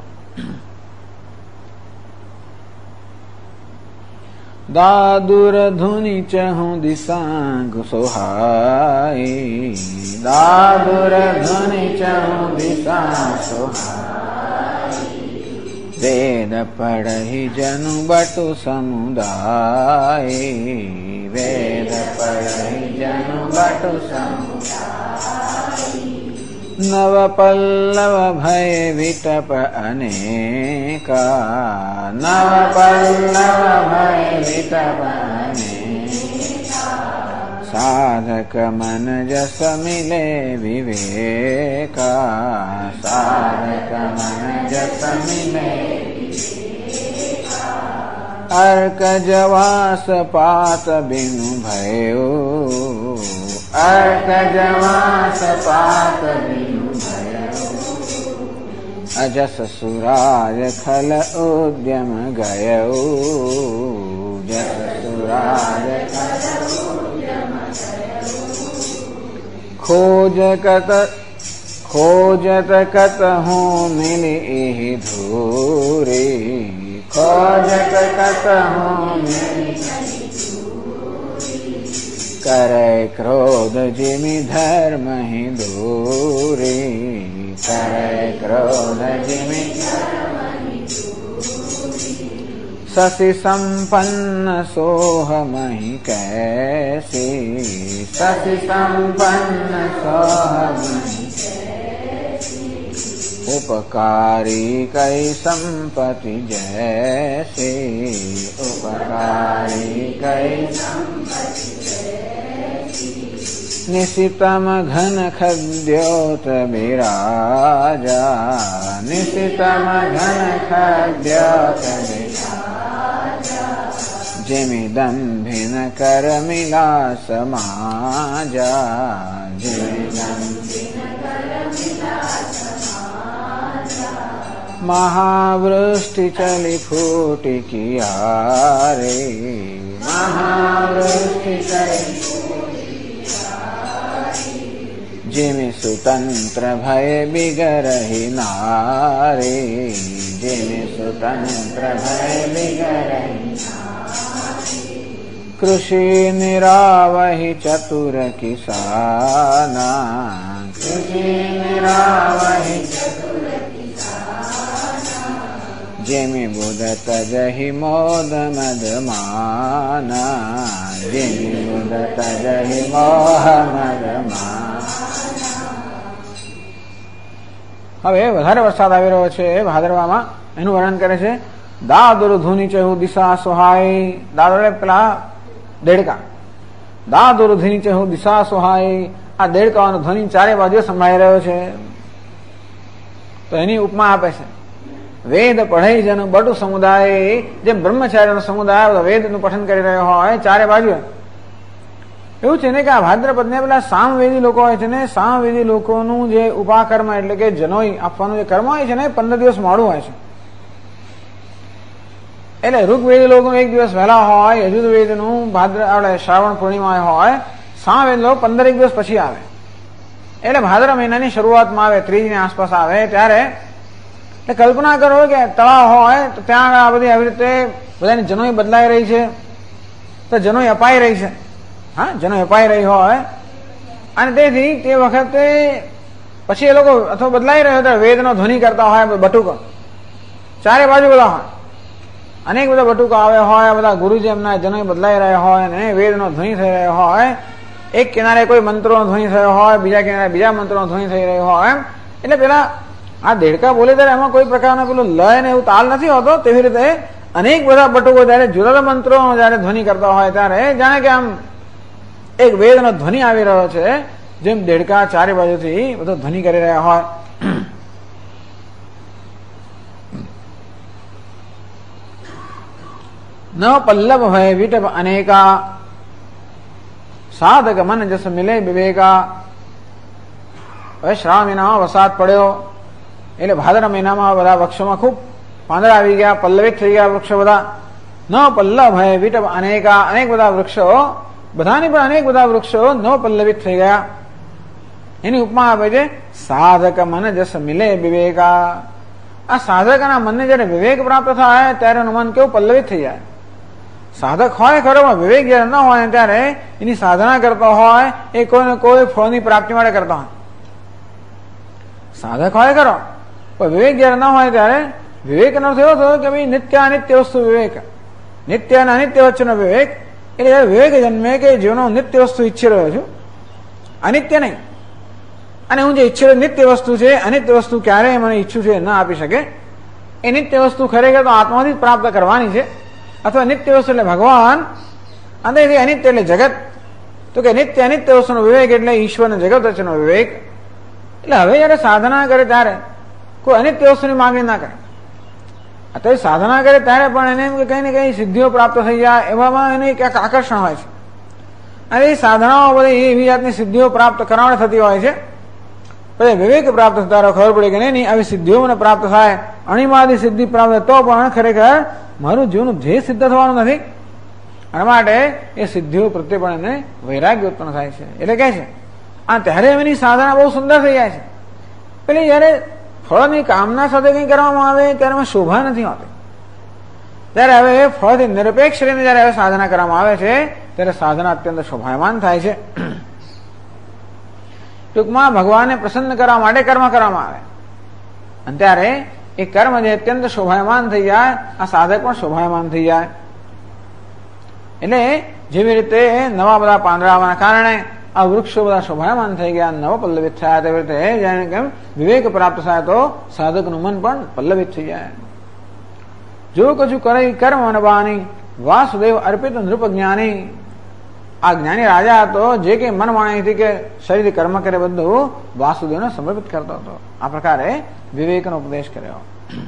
દાદુર ધુની ચહું દિશાંગ સોહાઈ, દાદુર ધુની ચહું દિશાંગ સોહાઈ, વેદ પઢી જનુ બટુ સમુદાય, વેદ પઢી જનુ બટુ સમુદાય, નવ પલ્લવ ભય વિટપ અનેકા, નવ પલ્લવ ભય વિટપ અનેકા, સાધક મન જસ મિલે વિવેકા, સાધક મન જસ મિલે વિવેકા, અર્ક જવાસ પાત બિनु ભયો, અર્ક જવાસ પાત બિनु ભયો, અજસ સુરાજ ખલ ઉદ્યમ ગયો, જસ સુરાજ ખલ ઉદ્યમ ગયો, खोजत कत हूँ मिली धूरी, खोजत कत हूँ मिली धूरी, करे क्रोध जिमि धर्म ही दूरी, करे क्रोध जिमि धर्म ही दूरी, शशि संपन्न सोहमहि कैसी, शशि संपन्न सोहमहि उपकारी कई संपत्ति जैसी, उपकारी कई संपत्ति जैसी, निशितम घन खद्योत विराजा, निशितम घन खद्योत विराजा, जिमि दंभिन कर मिला समाजा, जिमि दंभिन कर मिला समाजा, महावृष्टि चली फूटी कियारे, महावृष्टि चली जिमि स्वतंत्र भय बिगरहि नारे, जिमि स्वतंत्र भय बिगरहि कृषि निरावहि चतुर किसाना, कृषि निरावहि जिमि बुध तजहि मोद मद माना, जिमि बुध तजहि मोह मद माना. હવે વધારે વરસાદ આવી રહ્યો છે ભાદરવામાં, એનું વર્ણન કરે છે. દાદુર ધૂની ચહુ દિશા સોહાય, દાદુર પેલા દેડકા, દાદુર ધૂની ચહુ દિશા સોહાય, આ દેડકાનો ધ્વનિ ચારે બાજુ સંભળાઈ રહ્યો છે. તો એની ઉપમા આપે છે. વેદ પઢાઈ જન બટુ સમુદાય, જે બ્રહ્મચાર્યનો સમુદાય વેદનું પઠન કરી રહ્યો હોય ચારે બાજુ. એવું છે ને કે આ ભાદ્રપદ ને પેલા સામવેદી લોકો હોય છે ને, સામવેદી લોકોનું જે ઉપાકર્મ એટલે કે જનોઈ આપવાનું જે કર્મ હોય છે ને 15 દિવસ મોડું હોય છે. એટલે ઋગ્વેદી લોકો 1 દિવસ વહેલા હોય, યજુર્વેદનું આપણે શ્રાવણ પૂર્ણિમા હોય, સામવેદ લોકો 15 દિવસ પછી આવે. એટલે ભાદ્ર મહિનાની શરૂઆતમાં આવે, 3 ની આસપાસ આવે ત્યારે. એટલે કલ્પના કરો કે તળાવ હોય તો ત્યાં આ બધી આવી રીતે બધાની જનોઈ બદલાઈ રહી છે, તો જનોઈ અપાઈ રહી છે. હા, જનો અપાઈ રહી હોય અને તેથી તે વખતે પછી એ લોકો અથવા બદલાઈ રહ્યો હોય વેદનો ધ્વનિ કરતા હોય, બટુકો ચારે બાજુ બધા હોય, અનેક બધા બટુકો આવે હોય, બધા ગુરુજી એમના જનો બદલાઈ રહ્યા હોય અને વેદનો ધ્વનિ થઈ રહ્યો હોય. એક કિનારે કોઈ મંત્રોનો ધ્વનિ થયો હોય, બીજા કિનારે બીજા મંત્રોનો ધ્વનિ થઈ રહ્યો હોય. એટલે પેલા આ દેડકા બોલે ત્યારે એમાં કોઈ પ્રકારનો પેલું લય ને એવું તાલ નથી હોતો. તેવી રીતે અનેક બધા બટુકો જયારે જુદા જુદા મંત્રો જયારે ધ્વનિ કરતા હોય ત્યારે જાણે કે આમ એક વેદનો ધ્વનિ આવી રહ્યો છે, જેમ દેડકા ચારે બાજુથી બધો ધ્વનિ કરી રહ્યા હોય. ન પલ્લવ ભય વિટપ અનેકા, સાધક મન જસ મિલે વિવેકા. હવે શ્રાવણ મહિનામાં વરસાદ પડ્યો એટલે ભાદર મહિનામાં બધા વૃક્ષોમાં ખૂબ પાંદડા આવી ગયા, પલ્લવિત થઈ ગયા વૃક્ષો બધા. ન પલ્લવ ભય વિટપ અનેકા, અનેક બધા વૃક્ષો, બધાની પણ અનેક બધા વૃક્ષો ન પલ્લવિત થઈ ગયા. એની ઉપમા આપે છે સાધક મન જસ મિલે વિવેકા. આ સાધકના મનને જયારે વિવેક પ્રાપ્ત થાય ત્યારે એનું મન કેવું પલ્લવિત થઈ જાય. સાધક હોય ખરો, વિવેક જયારે ન હોય ત્યારે એની સાધના કરતો હોય એ કોઈને કોઈ ફળની પ્રાપ્તિ માટે કરતો હોય. સાધક હોય ખરો પણ વિવેક જયારે ન હોય ત્યારે વિવેક નો થયો થયો કે ભાઈ નિત્ય અનિત્ય વસ્તુ વિવેક, નિત્ય અને અનિત્ય વચ્ચેનો વિવેક. એટલે જયારે વિવેક જન્મે કે જીવનો નિત્ય વસ્તુ ઈચ્છી રહ્યો છું, અનિત્ય નહીં. અને હું જે ઈચ્છી રહ્યો નિત્ય વસ્તુ છે, અનિત્ય વસ્તુ ક્યારેય મને ઈચ્છું છે ન આપી શકે. એ નિત્ય વસ્તુ ખરેખર તો આત્માથી જ પ્રાપ્ત કરવાની છે, અથવા નિત્ય વસ્તુ એટલે ભગવાન અને અનિત્ય એટલે જગત. તો કે નિત્ય અનિત્ય વસ્તુનો વિવેક એટલે ઈશ્વર અને જગત વચ્ચેનો વિવેક. એટલે હવે જયારે સાધના કરે ત્યારે કોઈ અનિત્ય વસ્તુની માંગણી ના કરે. અત્યારે સાધના કરે ત્યારે પણ એને એમ કે કઈ ને કઈ સિદ્ધિઓ પ્રાપ્ત થઈ જાય એવામાં એને ક્યાંક આકર્ષણ હોય છે. અને એ સાધનાઓ બધી એવી જાતની સિદ્ધિઓ પ્રાપ્ત કરવાની થતી હોય છે. પછી વિવેક પ્રાપ્ત થતા ખબર પડે કે નહીં આવી સિદ્ધિઓ મને પ્રાપ્ત થાય, અણિમાદી સિદ્ધિ પ્રાપ્ત તો પણ ખરેખર મારું જીવનનું ધ્યેય સિદ્ધ થવાનું નથી. અને માટે એ સિદ્ધિઓ પ્રત્યે પણ એને વૈરાગ્ય ઉત્પન્ન થાય છે. એટલે કહે છે આ ત્યારે એમની સાધના બહુ સુંદર થઈ જાય છે. પેલી જયારે ફળની કામના સાથે કંઈ કરવામાં આવે ત્યારે એમાં શોભા નથી હોતી. ત્યારે હવે ફળથી નિરપેક્ષ રહીને જયારે હવે સાધના કરવામાં આવે છે ત્યારે સાધના અત્યંત શોભાયમાન થાય છે. ટૂંકમાં ભગવાનને પ્રસન્ન કરવા માટે કર્મ કરવામાં આવે અને ત્યારે એ કર્મ જે અત્યંત શોભાયમાન થઈ જાય, આ સાધક પણ શોભાયમાન થઈ જાય. એટલે જેવી રીતે નવા બધા પાંદડા આવવાના કારણે આ વૃક્ષો બધા શોભાયમાન થઈ ગયા, નવ પલ્લવિત થયા, તેવી રીતે જાણે કેમ વિવેક પ્રાપ્ત થાય તો સાધકનું મન પણ પલ્લવિત થઈ જાય. જો કશું કરે કર્મ અનબાની, વાસુદેવ અર્પિત નૃપ જ્ઞાની. આ જ્ઞાની રાજા હતો જે કે મન વાણીથી કે શરીર કર્મ કરે બધું વાસુદેવને સમર્પિત કરતો હતો. આ પ્રકારે વિવેકનો ઉપદેશ કર્યો.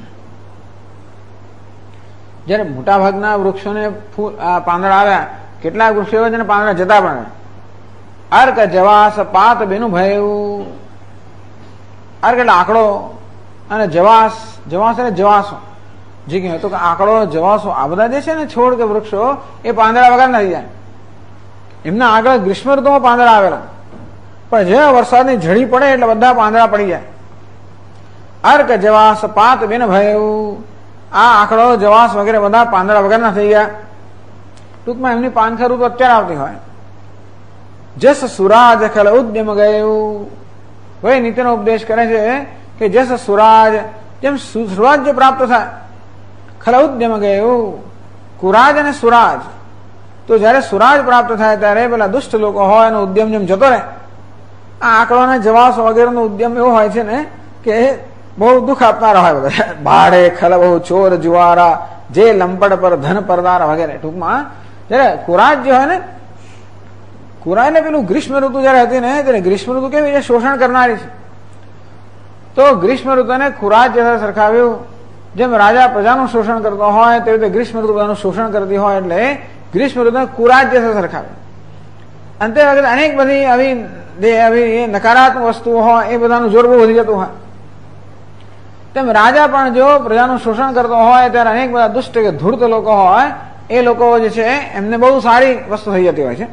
જયારે મોટા ભાગના વૃક્ષોને પાંદડા આવ્યા, કેટલાક વૃક્ષો એવા છે પાંદડા જતા પણ અર્ક જવાસ પાત બેનું ભયું. અર્ક એટલે આંકડો અને જવાસ જવાસ એટલે જવાસો જે કહ્યું હતું કે આંકડો, જવાસો આ બધા જે છે ને છોડ કે વૃક્ષો એ પાંદડા વગર નથી જાય. એમના આગળ ગ્રીષ્મ ઋતુમાં પાંદડા આવેલા, પણ જે વરસાદની ઝડી પડે એટલે બધા પાંદડા પડી જાય. અર્ક જવાસ પાત બિન ભયું, આ આંકડો, જવાસ વગેરે બધા પાંદડા વગરના થઈ ગયા. ટૂંકમાં એમની પાનખર ઋતુ અત્યારે આવતી હોય. જસ સુરાજ ખલ ઉદ્યમ ગયું. ભાઈ નીતિનો ઉપદેશ કરે છે કે જસ સુરાજ, જેમ સુરાજ્ય પ્રાપ્ત થાય, ખલ ઉદ્યમ ગયું, કુરાજ અને સુરાજ. તો જયારે સુરાજ પ્રાપ્ત થાય ત્યારે પેલા દુષ્ટ લોકો હોય એનો ઉદ્યમ જેમ જતો રહે. આ આંકડો અને જવાસ વગેરેનો ઉદ્યમ એવો હોય છે ને કે બહુ દુઃખ આપનારા હોય બધા. ભાડે ખલ બહુ ચોર જુવારા, જે લંપડ પર ધન પરદાર વગેરે. ટૂંકમાં જયારે કુરાજ જે હોય ને, કુરાજ ને પેલું ગ્રીષ્મ ઋતુ જયારે હતી ને ત્યારે ગ્રીષ્મ ઋતુ કેવી છે, શોષણ કરનારી છે. તો ગ્રીષ્મ ઋતુને કુરાજ જયારે સરખાવ્યું, જેમ રાજા પ્રજાનું શોષણ કરતો હોય તેવી રીતે ગ્રીષ્મ ઋતુ બધાનું શોષણ કરતી હોય, એટલે ગ્રીષ્મ ઋતુને કુરાજ જે સરખાવે. અંતે વખતે અનેક બધી આવી નકારાત્મક વસ્તુઓ હોય એ બધાનું જોર બહુ વધી જતું હોય. તેમ રાજા પણ જો પ્રજાનું શોષણ કરતો હોય ત્યારે અનેક બધા દુષ્ટ કે ધૂર્ત લોકો હોય એ લોકો જે છે એમને બહુ સારી વસ્તુ થઈ જતી હોય છે.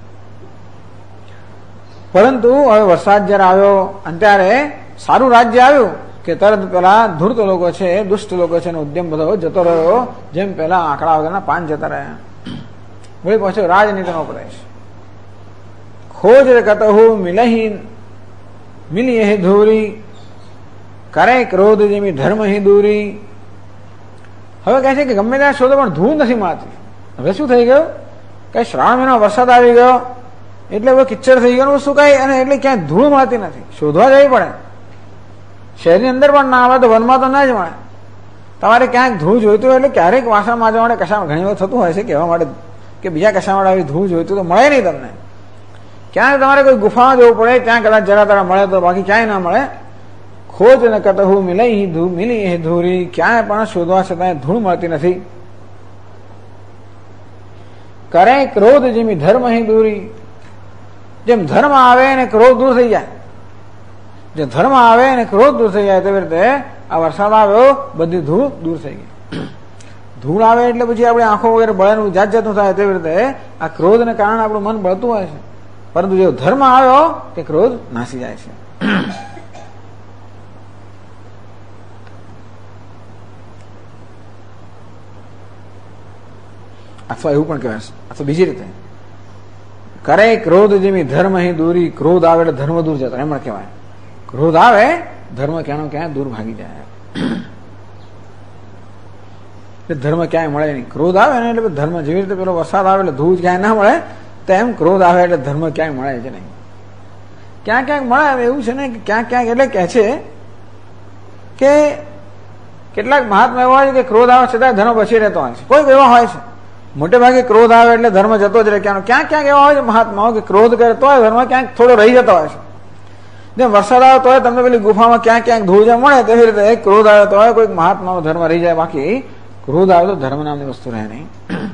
પરંતુ હવે વરસાદ જયારે આવ્યો અને ત્યારે સારું રાજ્ય આવ્યું કે તરત પેલા ધૂર્ત લોકો છે, દુષ્ટ લોકો છે એનો ઉદ્યમ બધો જતો રહ્યો, જેમ પેલા આંકડા વગરના પાન જતા રહ્યા. વળી પાછો રાજનીતિનો ઉપદેશ. ખોજ કતહુ મિલહી મિલી હે ધૂરી, કરે ક્રોધ જેમી ધર્મ હી દૂરી. હવે કહે છે કે ગમે ત્યાં શોધો પણ ધૂળ નથી મળતી. હવે શું થઈ ગયું, કઈ શ્રાવણ મહિનો વરસાદ આવી ગયો એટલે હવે કિચ્ચર થઈ ગયું, શું કઈ, અને એટલે ક્યાંય ધૂળ મળતી નથી, શોધવા જવી પડે. શહેરની અંદર પણ ના આવે તો વનમાં તો ના જ મળે. તમારે ક્યાંક ધૂળ જોઈતું હોય એટલે ક્યારેક વાસણ માંજવા માટે કશામાં ઘણી વાર થતું હોય છે કહેવા માટે કે બીજા કશા માટે આવી ધૂળ જોઈતું તો મળે નહીં તમને. ક્યાંક તમારે કોઈ ગુફામાં જવું પડે, ત્યાં કદાચ જરા તરા મળે તો, બાકી ક્યાંય ના મળે. ખોજ ને કતહુ મિલી હે ધૂરી, ક્યાંય પણ શોધવા છતાં ધૂળ મળતી નથી. કરે ક્રોધ જેમી ધર્મ હી દૂરી, જેમ ધર્મ આવે ને ક્રોધ દૂર થઈ જાય, જે ધર્મ આવે ને ક્રોધ દૂર થઈ જાય તેવી રીતે આ વરસાદ આવ્યો, બધી ધૂળ દૂર થઈ ગઈ. ધૂળ આવે એટલે પછી આપણે આંખો વગેરે બળેનું જાત જાતનું થાય, તેવી રીતે આ ક્રોધને કારણે આપણું મન બળતું હોય છે. પરંતુ જો ધર્મ આવ્યો કે ક્રોધ નાસી જાય છે. અથવા એવું પણ કહેવાય છે, અથવા બીજી રીતે કરે ક્રોધ જેમી ધર્મ હી દૂરી, ક્રોધ આવે એટલે ધર્મ દૂર જતો, એમ કહેવાય. ક્રોધ આવે ધર્મ ક્યાંનો ક્યાં દૂર ભાગી જાય, ધર્મ ક્યાંય મળે નહીં. ક્રોધ આવે ને એટલે ધર્મ, જેવી રીતે પેલો વરસાદ આવે એટલે ધૂળ ક્યાંય ના મળે, તેમ ક્રોધ આવે એટલે ધર્મ ક્યાંય મળે છે નહીં. ક્યાંક ક્યાંક મળે એવું છે ને કે ક્યાંક ક્યાંક, એટલે કહે છે કે કેટલાક મહાત્મા એવા હોય છે કે ક્રોધ આવે છતાં ધર્મ બચી રહેતો હોય છે. કોઈ એવા હોય છે મોટે ભાગે ક્રોધ આવે એટલે ધર્મ જતો જ રહે. ક્યાંક ક્યાંક એવા હોય છે મહાત્માઓ કે ક્રોધ કરે તોય ધર્મ ક્યાંક થોડો રહી જતો હોય છે. જેમ વરસાદ આવે તોય તમને પેલી ગુફામાં ક્યાંક ક્યાંક ધૂળ જેમ મળે, તેવી રીતે ક્રોધ આવે તો કોઈ મહાત્માનો ધર્મ રહી જાય, બાકી ક્રોધ આવે તો ધર્મ નામની વસ્તુ રહે નહીં.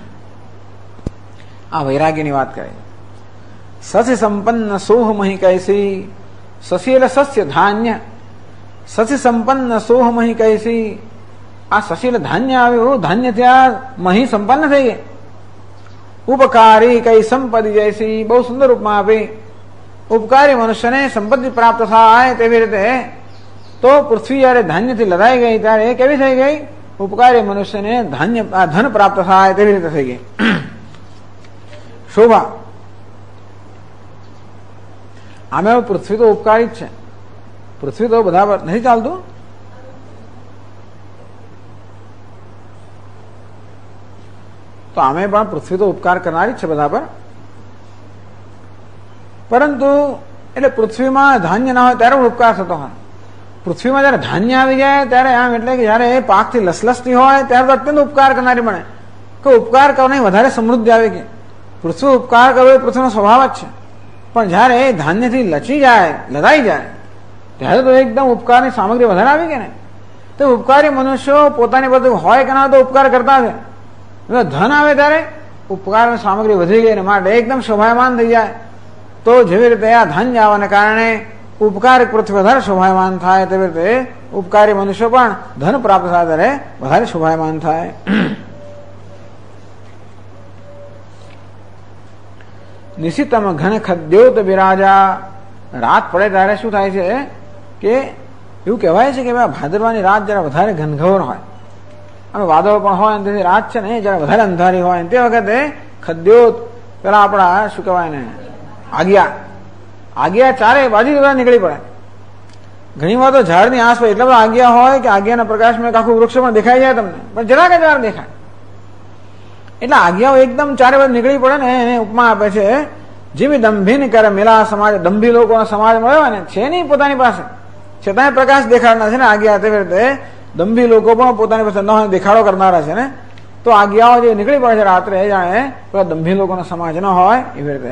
આ વૈરાગ્યની વાત કરે. સસ્ય સંપન્ન સોહ મહી કૈસી, સસી એટલે સસ્ય ધાન્ય, સસ્ય સંપન્ન સોહ મહી કૈસી. આ સસી એટલે ધાન્ય આવ્યું, ધાન્ય ત્યાં મહી સંપન્ન થઈ ગઈ. ઉપકારી કઈ સંપત્તિ જૈસી, બહુ સુંદર ઉપમા આપી. ઉપકારી મનુષ્યને સંપત્તિ પ્રાપ્ત થાય તેવી રીતે તો પૃથ્વી જયારે ધાન્યથી લદાઈ ગઈ ત્યારે એ કેવી થઈ ગઈ, ઉપકારી મનુષ્યને ધન પ્રાપ્ત થાય તેવી રીતે થઈ ગઈ. શોભા આમે પૃથ્વી તો ઉપકારી જ છે, પૃથ્વી તો બધા પર નથી ચાલતું. તો આમે પણ પૃથ્વી તો ઉપકાર કરનારી જ છે બધા પર. પરંતુ એટલે પૃથ્વીમાં ધાન્ય ના હોય ત્યારે પણ ઉપકાર થતો હોય. પૃથ્વીમાં જયારે ધાન્ય આવી જાય ત્યારે આમ એટલે કે જયારે એ પાકથી લસલસતી હોય ત્યારે તો અત્યંત ઉપકાર કરનારી બને કે ઉપકાર કરવાની વધારે સમૃદ્ધિ આવે. કે પૃથ્વી ઉપકાર કરવો એ પૃથ્વીનો સ્વભાવ જ છે, પણ જયારે એ ધાન્યથી લચી જાય, લદાઈ જાય ત્યારે તો એકદમ ઉપકારની સામગ્રી વધારે આવી ગઈ ને. તો ઉપકારી મનુષ્યો પોતાની બધું હોય કે ના હોય તો ઉપકાર કરતા છે. ધન આવે ત્યારે ઉપકારની સામગ્રી વધી ગઈ ને માટે એકદમ શોભાયમાન થઈ જાય. તો જેવી રીતે આ ધાન્ય આવવાને કારણે ઉપકારી પૃથ્વી વધારે શોભાયમાન થાય તેવી રીતે ઉપકારી મનુષ્ય પણ ધન પ્રાપ્ત થાય ત્યારે વધારે શોભાયમાન થાય. નિશિતમ ઘન ખદ્યોત બિરાજા. રાત પડે ત્યારે શું થાય છે કે એવું કહેવાય છે કે ભાદરવાની રાત જરા વધારે ઘનઘોર હોય અને વાદળો પણ હોય, તેથી રાત છે ને જરા વધારે અંધારી હોય. તે વખતે ખદ્યોત પેલા આપણા શું કહેવાય ને આગિયા ચારે બાજુ બધા નીકળી પડે. ઘણી વાર તો ઝાડની આસપાસ એટલા બધા આગિયા હોય કે આગિયાના પ્રકાશમાં આખું વૃક્ષ પણ દેખાઈ જાય તમને, પણ જરાક જ વાર દેખાય. એટલે આજ્ઞાઓ એકદમ ચારે બાજુ નીકળી પડે ને એને ઉપમા આપે છે જેવી દંભીન કરે મેલા સમાજ. દંભી લોકોનો સમાજ મળ્યો ને છે નહીં પોતાની પાસે, છતાંય પ્રકાશ દેખાડનાર છે ને આજ્ઞા. તેવી રીતે દંભી લોકો પણ પોતાની પાસે ન હોય દેખાડો કરનારા છે ને, તો આજ્ઞાઓ જે નીકળી પડે છે રાત્રે જાણે પેલા દંભી લોકોનો સમાજ ન હોય એવી રીતે.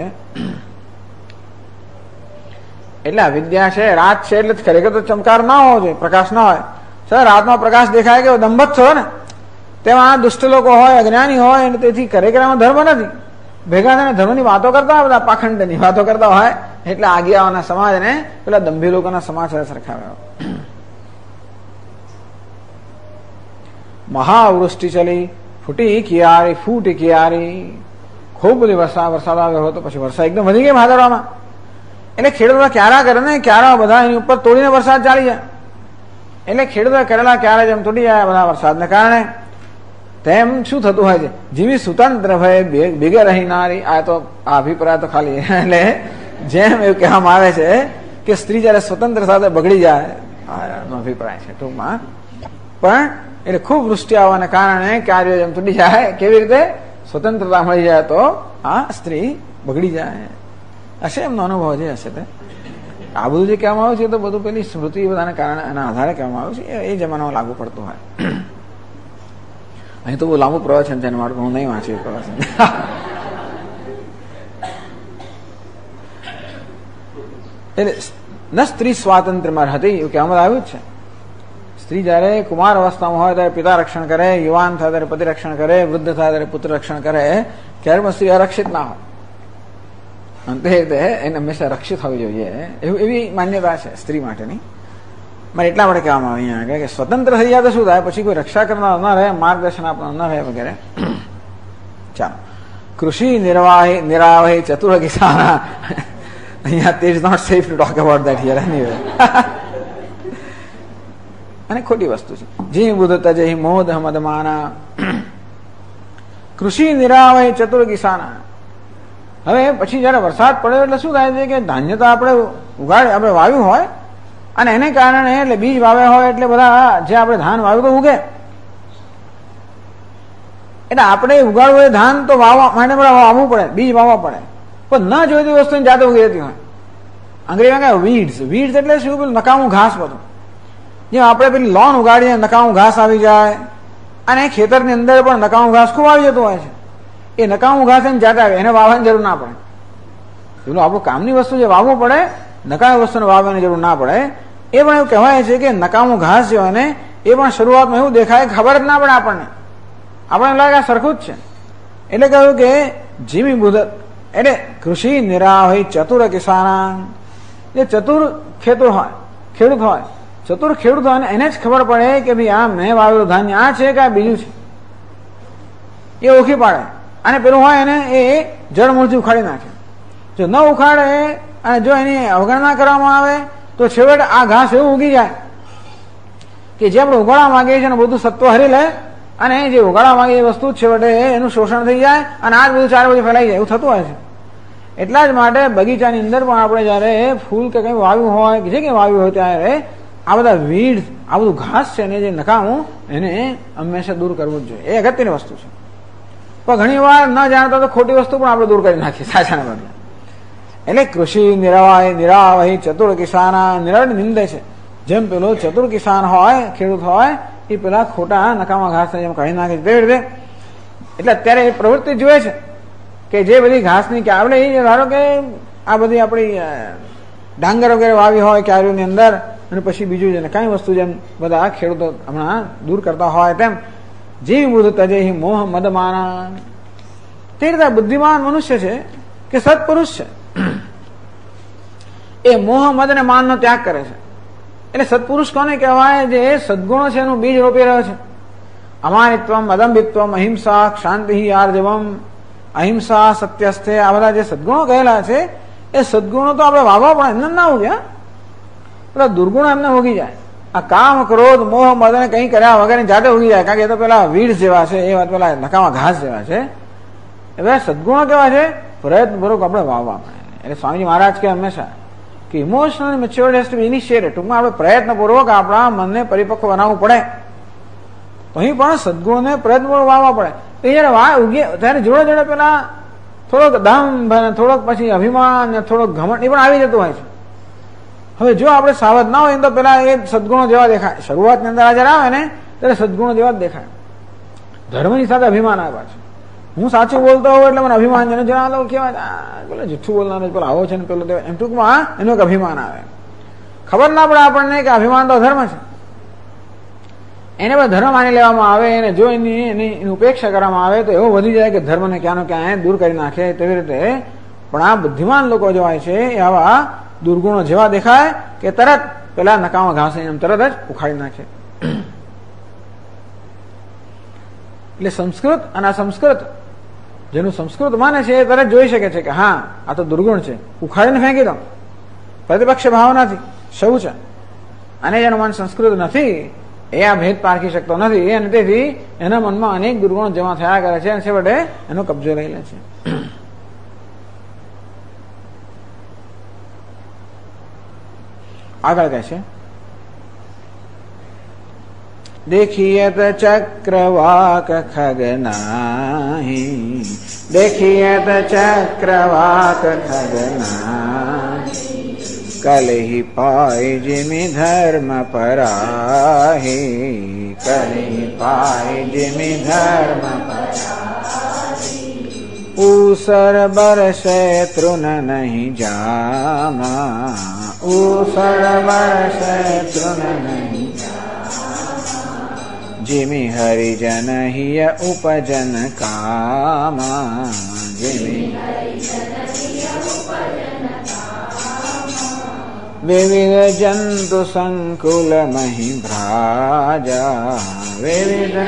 એટલે અવિદ્યા છે, રાત છે એટલે ખરેખર તો ચમકાર ના હોવો જોઈએ, પ્રકાશ ના હોય. સર રાતમાં પ્રકાશ દેખાય કે દંભત છો ને, તેમાં દુષ્ટ લોકો હોય, અજ્ઞાની હોય, અને તેથી ખરેખર એમાં ધર્મ નથી. ભેગા થઈને ધર્મની વાતો કરતા હોય, બધા પાખંડની વાતો કરતા હોય, એટલે આજ્ઞાઓના સમાજને પેલા દંભી લોકોના સમાજ સાથે સરખાવ્યો. મહાવૃષ્ટિ ચલી, ફૂટી કિયારી, ફૂટી કિયારી. ખૂબ બધી વરસાદ આવ્યો હતો, પછી વરસાદ એકદમ વધી ગઈ ભાદરવામાં. એટલે ખેડૂતો ક્યારા કરે ને ક્યારા બધા એની ઉપર તોડીને વરસાદ ચાલી જાય. એટલે ખેડૂતો કરેલા ક્યારે જેમ તૂટી જાય બધા વરસાદને કારણે. તેમ શું થતું હોય છે, જેવી સ્વતંત્ર ભય ભેગે રહેનારી. આ તો આ અભિપ્રાય તો ખાલી એટલે જેમ એવું કહેવામાં આવે છે કે સ્ત્રી જયારે સ્વતંત્ર સાથે બગડી જાય, અભિપ્રાય છે ટૂંકમાં. પણ એટલે ખૂબ વૃષ્ટિ આવવાના કારણે કાર્યો જેમ તૂટી જાય, કેવી રીતે સ્વતંત્રતા મળી જાય તો આ સ્ત્રી બગડી જાય. હશે એમનો અનુભવ જે હશે તે. આ બધું જે કહેવામાં આવ્યું છે તો બધું પેલી સ્મૃતિ બધાને કારણે એના આધારે કહેવામાં આવ્યું છે, એ જમાનામાં લાગુ પડતું હોય. અહીં તો બહુ લાંબુ પ્રવચન છે, મારું હું નહીં વાંચ્યું પ્રવચન. એટલે ન સ્ત્રી સ્વાતંત્ર્યમાં હતી એવું કહેવામાં આવ્યું જ છે. સ્ત્રી જયારે કુમાર અવસ્થામાં હોય ત્યારે પિતા રક્ષણ કરે, યુવાન થાય ત્યારે પતિ રક્ષણ કરે, વૃદ્ધ થાય ત્યારે પુત્ર રક્ષણ કરે, ત્યારે પણ સ્ત્રી અરક્ષિત ના હોય. અંતે એને હંમેશા રક્ષિત હોવી જોઈએ એવી માન્યતા છે સ્ત્રી માટેની. મારે એટલા માટે કહેવામાં આવે અહીંયા કે સ્વતંત્ર થઈ જાય તો શું થાય, પછી કોઈ રક્ષા કરનાર ન રહે, માર્ગદર્શન આપનાર ન રહે વગેરે. ચાલો, કૃષિ નિરાવહી ચતુર કિસાન. અહીંયા તે is not safe to talk about that here anyway. અને ખોટી વસ્તુ છે. જી બુદ્ધ તજે મોદ મદમાના. કૃષિ નિરાવહી ચતુર કિસાન. હવે પછી જયારે વરસાદ પડ્યો એટલે શું થાય છે કે ધાન્ય તો આપણે વાવ્યું હોય અને એને કારણે એટલે બીજ વાવ્યા હોય એટલે બધા જે આપણે ધાન વાવ્યું તો ઉગે. એટલે આપણે ઉગાડવું એ ધાન તો વાવવા માટે વાવવું પડે, બીજ વાવવા પડે. પણ ન જોઈતી વસ્તુની જાતે ઉગી જતી હોય. અંગ્રેજીમાં કહે વીડ્સ એટલે શું, પેલું નકામું ઘાસ બધું. જેમ આપણે પેલી લોન ઉગાડીએ નકામું ઘાસ આવી જાય, અને ખેતરની અંદર પણ નકામું ઘાસ ખૂબ આવી જતું હોય છે. એ નકામું ઘાસ એને જાતે આવે, એને વાવવાની જરૂર ના પડે. પેલું આપણું કામની વસ્તુ જે વાવવું પડે, નકામી વસ્તુને વાવવાની જરૂર ના પડે. એ પણ એવું કહેવાય છે કે નકામું ઘાસ જે હોય ને એ પણ શરૂઆતમાં એવું દેખાય, ખબર જ ના પડે આપણને. આપણને લાગે આ સરખું જ છે. એટલે કહ્યું કે જીવી બુદ્ધ એટલે કૃષિ નિરાવહી ચતુર કિસાન. જે ચતુર ખેડૂત હોય, ચતુર ખેડૂત હોય ને એને જ ખબર પડે કે ભાઈ આ મેં વાવેલું ધાન્ય આ છે કે આ બીજું છે, એ ઓળખી પાડે. અને પેલું હોય એને એ જળમૂળથી ઉખાડી નાખે. જો ન ઉખાડે અને જો એની અવગણના કરવામાં આવે તો છેવટે આ ઘાસ એવું ઉગી જાય કે જે આપણે ઉગાડવા માંગીએ છીએ બધું સત્વ હરી લે, અને જે ઉગાડવા માંગીએ એ વસ્તુ છેવટે એનું શોષણ થઈ જાય અને આ જ બધું ચારે બાજુ ફેલાઈ જાય, એવું થતું હોય છે. એટલા જ માટે બગીચાની અંદર પણ આપણે જયારે ફૂલ કે કંઈ વાવ્યું હોય કે જે કંઈ વાવ્યું હોય ત્યારે આ બધા વીડ, આ બધું ઘાસ છે ને જે નકામું, એને હંમેશા દૂર કરવું જ જોઈએ. એ અગત્યની વસ્તુ છે. પણ ઘણી વાર ન જાણતા તો ખોટી વસ્તુ પણ આપણે દૂર કરી નાખીએ સાચાને બદલે. એટલે કૃષિ નિરાવહી ચતુર કિસાન. નિરાવ નિંદે છે. જેમ પેલો ચતુર કિસાન હોય, ખેડૂત હોય, એ પેલા ખોટા નકામા ઘાસને જેમ કાઢી નાખે છે તેવી રીતે. એટલે અત્યારે એ પ્રવૃત્તિ જોઈએ છે કે જે બધી ઘાસની કે આપણે એ ધારો કે આ બધી આપણી ડાંગર વગેરે વાવી હોય ક્યારીઓની અંદર, અને પછી બીજું છે ને કાંઈ વસ્તુ જેમ બધા ખેડૂતો હમણાં દૂર કરતા હોય તેમ જીવ બુદ્ધ તજે મોહ મદમાના. તે રીતે બુદ્ધિમાન મનુષ્ય છે કે સત્પુરુષ છે, એ મોહ મદ અને માનનો ત્યાગ કરે છે. એટલે સત્પુરુષ કોને કહેવાય? જે સદગુણો છે એનું બીજ રોપી રહ્યો છે. અમાનિત્વમ, અદંભિત્વમ, અહિંસા, શાંતિ, આર્જવમ, અહિંસા, સત્યસ્થે, આ બધા જે સદગુણો કહેલા છે એ સદગુણો તો આપણે વાવવા પણ એમને ના ઉગ્યા, પેલા દુર્ગુણો એમને ઉગી જાય. આ કામ, ક્રોધ, મોહ મદ અને કંઈ કર્યા વગર જાતે ઉગી જાય, કારણ કે એ તો પેલા વીડ જેવા છે, એ વાત પેલા નકામા ઘાસ જેવા છે. હવે સદગુણો કેવા છે? પ્રયત્નપૂર્વક આપણે વાવવા પડે. એટલે સ્વામીજી મહારાજ કે હંમેશા કે emotional maturity has to be initiated. ટૂંકમાં આપણે પ્રયત્નપૂર્વક આપણા મનને પરિપક્વ બનાવવું પડે. તો અહીં પણ સદગુણને પ્રયત્નપૂર્વક વાવવા પડે. તો જયારે ઉગે ત્યારે જોડે જોડે પેલા થોડોક દંભ અને થોડોક પછી અભિમાન ને થોડોક ઘમંડ એ પણ આવી જતું હોય છે. હવે જો આપણે સાવધ ના હોય તો પેલા એ સદગુણો જેવા દેખાય. શરૂઆતની અંદર જયારે આવે ને ત્યારે સદગુણો જેવા જ દેખાય. ધર્મની સાથે અભિમાન આવે છે. હું સાચું બોલતો હોઉં એટલે મને અભિમાન છે. જણા લોકો કેવાય પેલો જુઠ્ઠું બોલનાર, પેલો આવો છે ને પેલો એમ ટૂંકમાં એનું એક અભિમાન આવે. ખબર ના પડે આપણને કે અભિમાન તો ધર્મ છે. એને પણ ધર્મ માની લેવામાં આવે અને જો એની ઉપેક્ષા કરવામાં આવે તો એવો વધી જાય કે ધર્મને ક્યાંનો ક્યાં દૂર કરી નાખે. તેવી રીતે પણ આ બુદ્ધિમાન લોકો જે હોય છે એ આવા દુર્ગુણો જેવા દેખાય કે તરત પેલા નકામા ઘાસ એમ તરત જ ઉખાડી નાખે. એટલે સંસ્કૃત અને અસંસ્કૃત, જેનું સંસ્કૃત માને છે એ તરત જોઈ શકે છે કે હા આ તો દુર્ગુણ છે, ઉખાડીને ફેંકી દો. પ્રતિપક્ષ ભાવનાથી શૌચ. અને જેનું મન સંસ્કૃત નથી એ આ ભેદ પારખી શકતો નથી, અને તેથી એના મનમાં અનેક દુર્ગુણો જમા થયા કરે છે અને છેવટે એનો કબજો લઈ લે છે. આગળ કહે છે देखियत चक्रवाक खगनाहि, देखियत चक्रवाक खगनाहि, कलहि पाय जिमि धर्म पराहि, कलहि पाय जिमि धर्म पराहि, ऊसर बरसे तृण नहीं जामा, ऊसर बरसे तृण नहीं जिमि हरिजन हिय उपजन कामा, जिमि विविध जंतु संकुल महि भ्राजा, विविध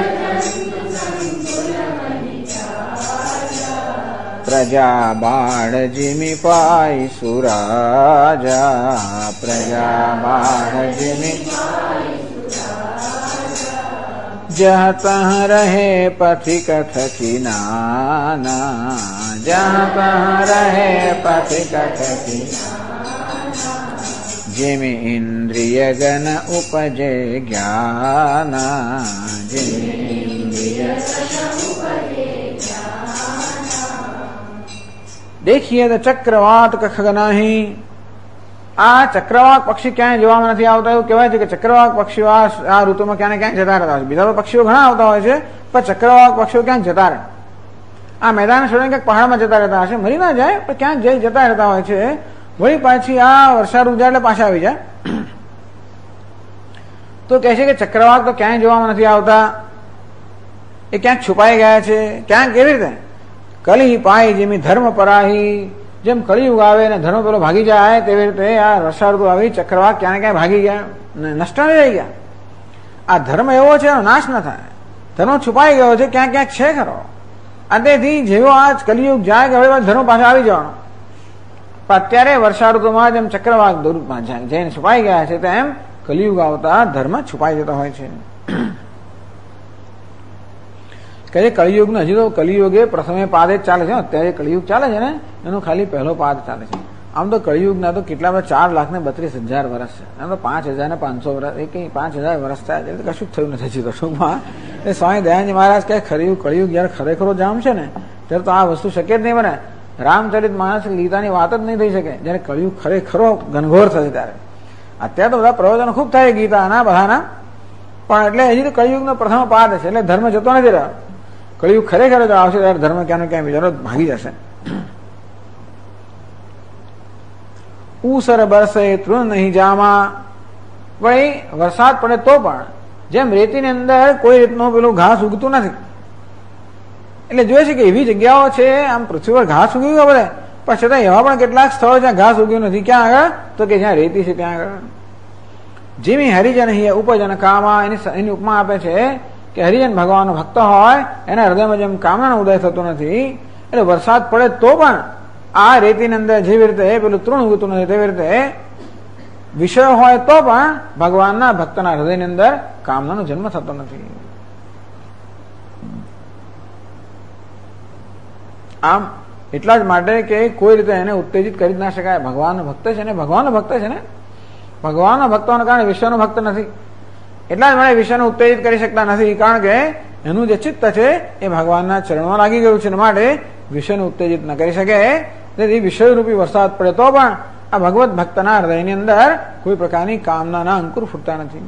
प्रजा बाढ़ जिमि पाई सुराजा, प्रजा बाढ़ जिमि जहाँ तहाँ रहे पथिक थकिनाना, जहाँ तहाँ रहे पथिक थकिनाना, जिमि इंद्रिय गण उपजे ज्ञाना, जिमि इंद्रिय देखिए तो चक्रवात खगनाही. આ ચક્રવાક પક્ષી ક્યાંય જોવામાં નથી આવતા. એવું કહેવાય છે કે ચક્રવાક પક્ષીઓ આ ઋતુમાં ક્યાં ને ક્યાંક જતા રહેતા હોય છે. બીજા તો પક્ષીઓ ઘણા આવતા હોય છે પણ ચક્રવાક પક્ષીઓ ક્યાંક જતા રહે. આ મેદાન છોડીને ક્યાંક પહાડમાં જતા રહેતા હશે, મરી ના જાય પણ ક્યાંક જઈ જતા રહેતા હોય છે. વળી પાછી આ વર્ષા ઋતુ જાય એટલે પાછા આવી જાય. તો કહે છે કે ચક્રવાક તો ક્યાંય જોવામાં નથી આવતા, એ ક્યાંક છુપાઈ ગયા છે. ક્યાંક કેવી રીતે? કલિ પાય જેમી ધર્મ પરાહી, જેમ કળિયુગ આવે ને ધર્મ પેલો ભાગી જાય તેવી રીતે આ વર્ષા ઋતુ આવી ચક્રવાક ક્યાં ને ક્યાં ભાગી ગયા, નષ્ટ નહીં રહી ગયા. આ ધર્મ એવો છે એનો નાશ ન થાય. ધર્મ છુપાઈ ગયો છે, ક્યાંક ક્યાંક છે ખરો. અને તેથી જેવો આ કલિયુગ જાય કે હવે ધર્મ પાછો આવી જવાનો. પણ અત્યારે વર્ષા ઋતુમાં જેમ ચક્રવાક દૂરમાં જઈને છુપાઈ ગયા છે તેમ કલિયુગ આવતા ધર્મ છુપાઈ જતો હોય છે. કે કળિયુગ ને હજી તો કલિયુગે પ્રથમે પાદ જ ચાલે છે. અત્યારે કળિયુગ ચાલે છે ને એનો ખાલી પહેલો પાદ ચાલે છે. આમ તો કળિયુગ ના તો કેટલા બધા 4,32,000 વર્ષ છે. આમ તો 5,500 વર્ષ, એ કઈ 5,000 વર્ષ થયા છે, કશું જ થયું નથી કશુંમાં. એ સ્વામી દયાનંદ મહારાજ કહે કળિયુગ જયારે ખરેખરો જામ છે ને ત્યારે તો આ વસ્તુ શક્ય જ નહીં બને. રામચરિત માનસ ગીતાની વાત જ નહીં થઈ શકે જયારે કળિયુગ ખરેખરો ઘનઘોર થશે ત્યારે. અત્યારે તો બધા પ્રવચનો ખૂબ થાય ગીતાના બધાના, પણ એટલે હજી તો કળિયુગનો પ્રથમ પાદ છે એટલે ધર્મ જતો નથી રહ્યો. કળિયુગ ખરેખર જો આવશે ત્યારે ધર્મ ક્યાં ક્યાં બિચારો ભાગી જશે. ઉસર બરસે તૃણ નહીં જામા, વળી વરસાદ પડે તો પણ જેમ રેતીની અંદર કોઈ રીતનું પેલું ઘાસ ઉગતું નથી. એટલે જોઈએ છે કે એવી જગ્યાઓ છે આમ પૃથ્વી પર ઘાસ ઉગી ગયો બધે પણ છતાં એવા પણ કેટલાક સ્થળો જ્યાં ઘાસ ઉગ્યું નથી. ક્યાં આગળ? તો કે જ્યાં રેતી છે ત્યાં આગળ. જેમી હરિજન હિ ઉપજન કામા, એની ઉપમા આપે છે કે હરિજન ભગવાનનો ભક્ત હોય એના હૃદયમાં જેમ કામનાનો ઉદય થતો નથી, એટલે વરસાદ પડે તો પણ આ રેતીની અંદર જેવી રીતે પેલું તૃણ ઉગતું નથી તેવી રીતે વિષય હોય તો પણ ભગવાનના ભક્તના હૃદયની અંદર કામનાનો જન્મ થતો નથી. આમ એટલા જ માટે કે કોઈ રીતે એને ઉત્તેજિત કરી જ ના શકાય. ભગવાનનો ભક્ત છે ને, ભગવાનનો ભક્ત છે ને, ભગવાનના ભક્તોને કારણે વિશ્વનો ભક્ત નથી. એટલા જ માટે વિશ્વને ઉત્તેજિત કરી શકતા નથી, કારણ કે એનું જે ચિત્ત છે એ ભગવાનના ચરણમાં લાગી ગયું છે. માટે વિશ્વને ઉત્તેજિત ન કરી શકે. તેથી વિષયરૂપી વરસાદ પડે તો પણ આ ભગવત ભક્તના હૃદયની અંદર કોઈ પ્રકારની કામનાના અંકુર ફૂટતા નથી.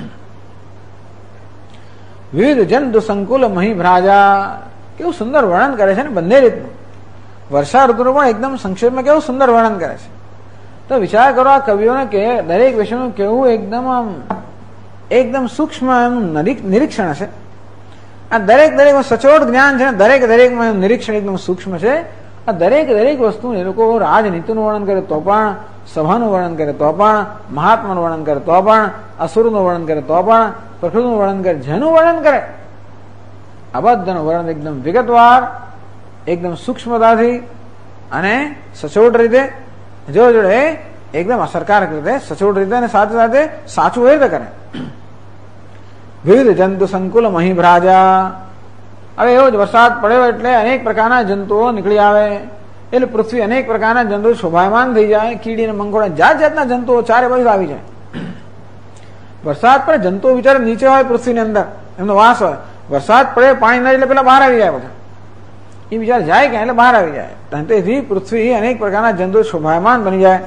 વિવિધ જંતુ સંકુલ મહી ભ્રાજા, કેવું સુંદર વર્ણન કરે છે ને બંને રીતનું. વર્ષા ઋતુનું પણ એકદમ સંક્ષેપમાં કેવું સુંદર વર્ણન કરે છે. તો વિચાર કરો આ કવિઓને કે દરેક વિષયનું કેવું એકદમ સૂક્ષ્મ નિરીક્ષણ છે. આ દરેક સચોટ જ્ઞાન છે, દરેકમાં નિરીક્ષણ એકદમ સૂક્ષ્મ છે. આ દરેક વસ્તુ એ લોકો રાજનીતિનું વર્ણન કરે તો પણ, સભાનું વર્ણન કરે તો પણ, મહાત્માનું વર્ણન કરે તો પણ, અસુરનું વર્ણન કરે તો પણ, પ્રકૃતિનું વર્ણન કરે, જેનું વર્ણન કરે આ બધાનું વર્ણન એકદમ વિગતવાર, એકદમ સૂક્ષ્મતાથી અને સચોટ રીતે જોડે એકદમ અસરકારક રીતે, સચોટ રીતે અને સાથે સાથે સાચું એ રીતે કરે. વિવિધ જંતુ સંકુલ મહી ભ્રાજા. હવે એવો જ વરસાદ પડ્યો એટલે અનેક પ્રકારના જંતુઓ નીકળી આવે, એટલે પૃથ્વી અનેક પ્રકારના જંતુઓ શોભાયમાન થઈ જાય. કીડી અને મંગોળા જાત જાતના જંતુઓ ચારે બાજુ આવી જાય. વરસાદ પડે જંતુઓ બિચારા નીચે હોય પૃથ્વીની અંદર, એમનો વાસ હોય. વરસાદ પડે પાણી ના એટલે પેલા બહાર આવી જાય બધા. એ બિચારા જાય ક્યાં એટલે બહાર આવી જાય. તેથી પૃથ્વી અનેક પ્રકારના જંતુઓ શોભાયમાન બની જાય.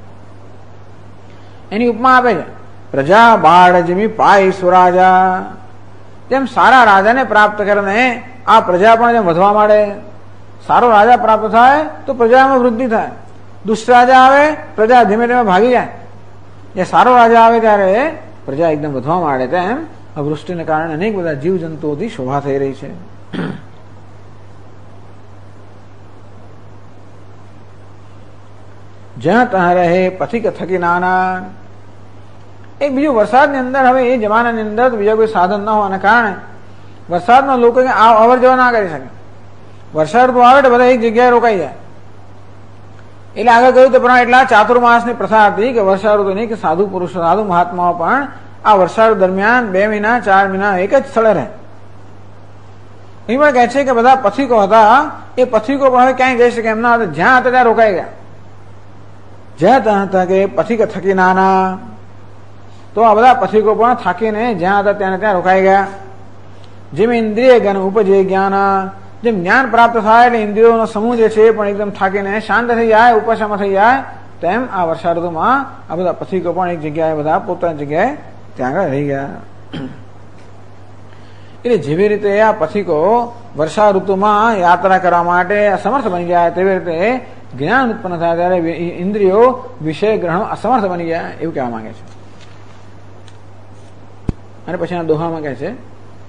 એની ઉપમા આપે છે પ્રજા બાળ જમી પાય સુરાજા. જેમ સારા રાજાને પ્રાપ્ત કરીને આ પ્રજા પણ જેમ વધવા માંડે, સારો રાજા પ્રાપ્ત થાય તો પ્રજામાં વૃદ્ધિ થાય. દુષ્ટ રાજા આવે પ્રજા ધીમે ધીમે ભાગી જાય. જે સારો રાજા આવે ત્યારે પ્રજા એકદમ વધવા માંડે. તેમ વૃષ્ટિને કારણે અનેક બધા જીવજંતુઓથી શોભા થઈ રહી છે. જ્યાં ત્યાં રહે પથિક થકી નાના. એક બીજું વરસાદની અંદર હવે એ જમાનાની અંદર બીજા કોઈ સાધન ન હોવાના કારણે વરસાદમાં લોકો અવર જવર ના કરી શકે. વરસાદ ઋતુ આવે તો બધા એક જગ્યાએ રોકાઈ જાય. એટલે આગળ કહ્યું તો પણ એટલા ચાતુર્માસની પ્રથા હતી કે વર્ષા ઋતુની કે સાધુ પુરુષો, સાધુ મહાત્માઓ પણ આ વર્ષા દરમિયાન 2 મહિના 4 મહિના એક જ સ્થળે રહે. એ પણ કહે છે કે બધા પથિકો હતા, એ પથિકો પણ હવે ક્યાંય જઈ શકે એમ ના હતા, જ્યાં હતા ત્યાં રોકાઈ ગયા. જ્યાં ત્યાં હતા કે પથિક થકી નાના. તો આ બધા પથિકો પણ થાકીને જ્યાં હતા ત્યાં રોકાઈ ગયા. જેમ ઇન્દ્રિય જ્ઞાન ઉપજે જ્ઞાન, જેમ જ્ઞાન પ્રાપ્ત થાય એટલે ઇન્દ્રિયોનો સમૂહ જે છે એ પણ એકદમ થાકીને શાંત થઈ જાય, ઉપશમ થઈ જાય. તેમ આ વર્ષા ઋતુમાં આ બધા પથિકો પણ એક જગ્યાએ બધા પોતાની જગ્યાએ ત્યાં આગળ રહી ગયા. એટલે જેવી રીતે આ પથિકો વર્ષા ઋતુમાં યાત્રા કરવા માટે અસમર્થ બની જાય, તેવી રીતે જ્ઞાન ઉત્પન્ન થાય ત્યારે ઇન્દ્રિયો વિષય ગ્રહણ અસમર્થ બની ગયા, એવું કહેવા માંગે છે. અને પછી આ દોહામાં કહે છે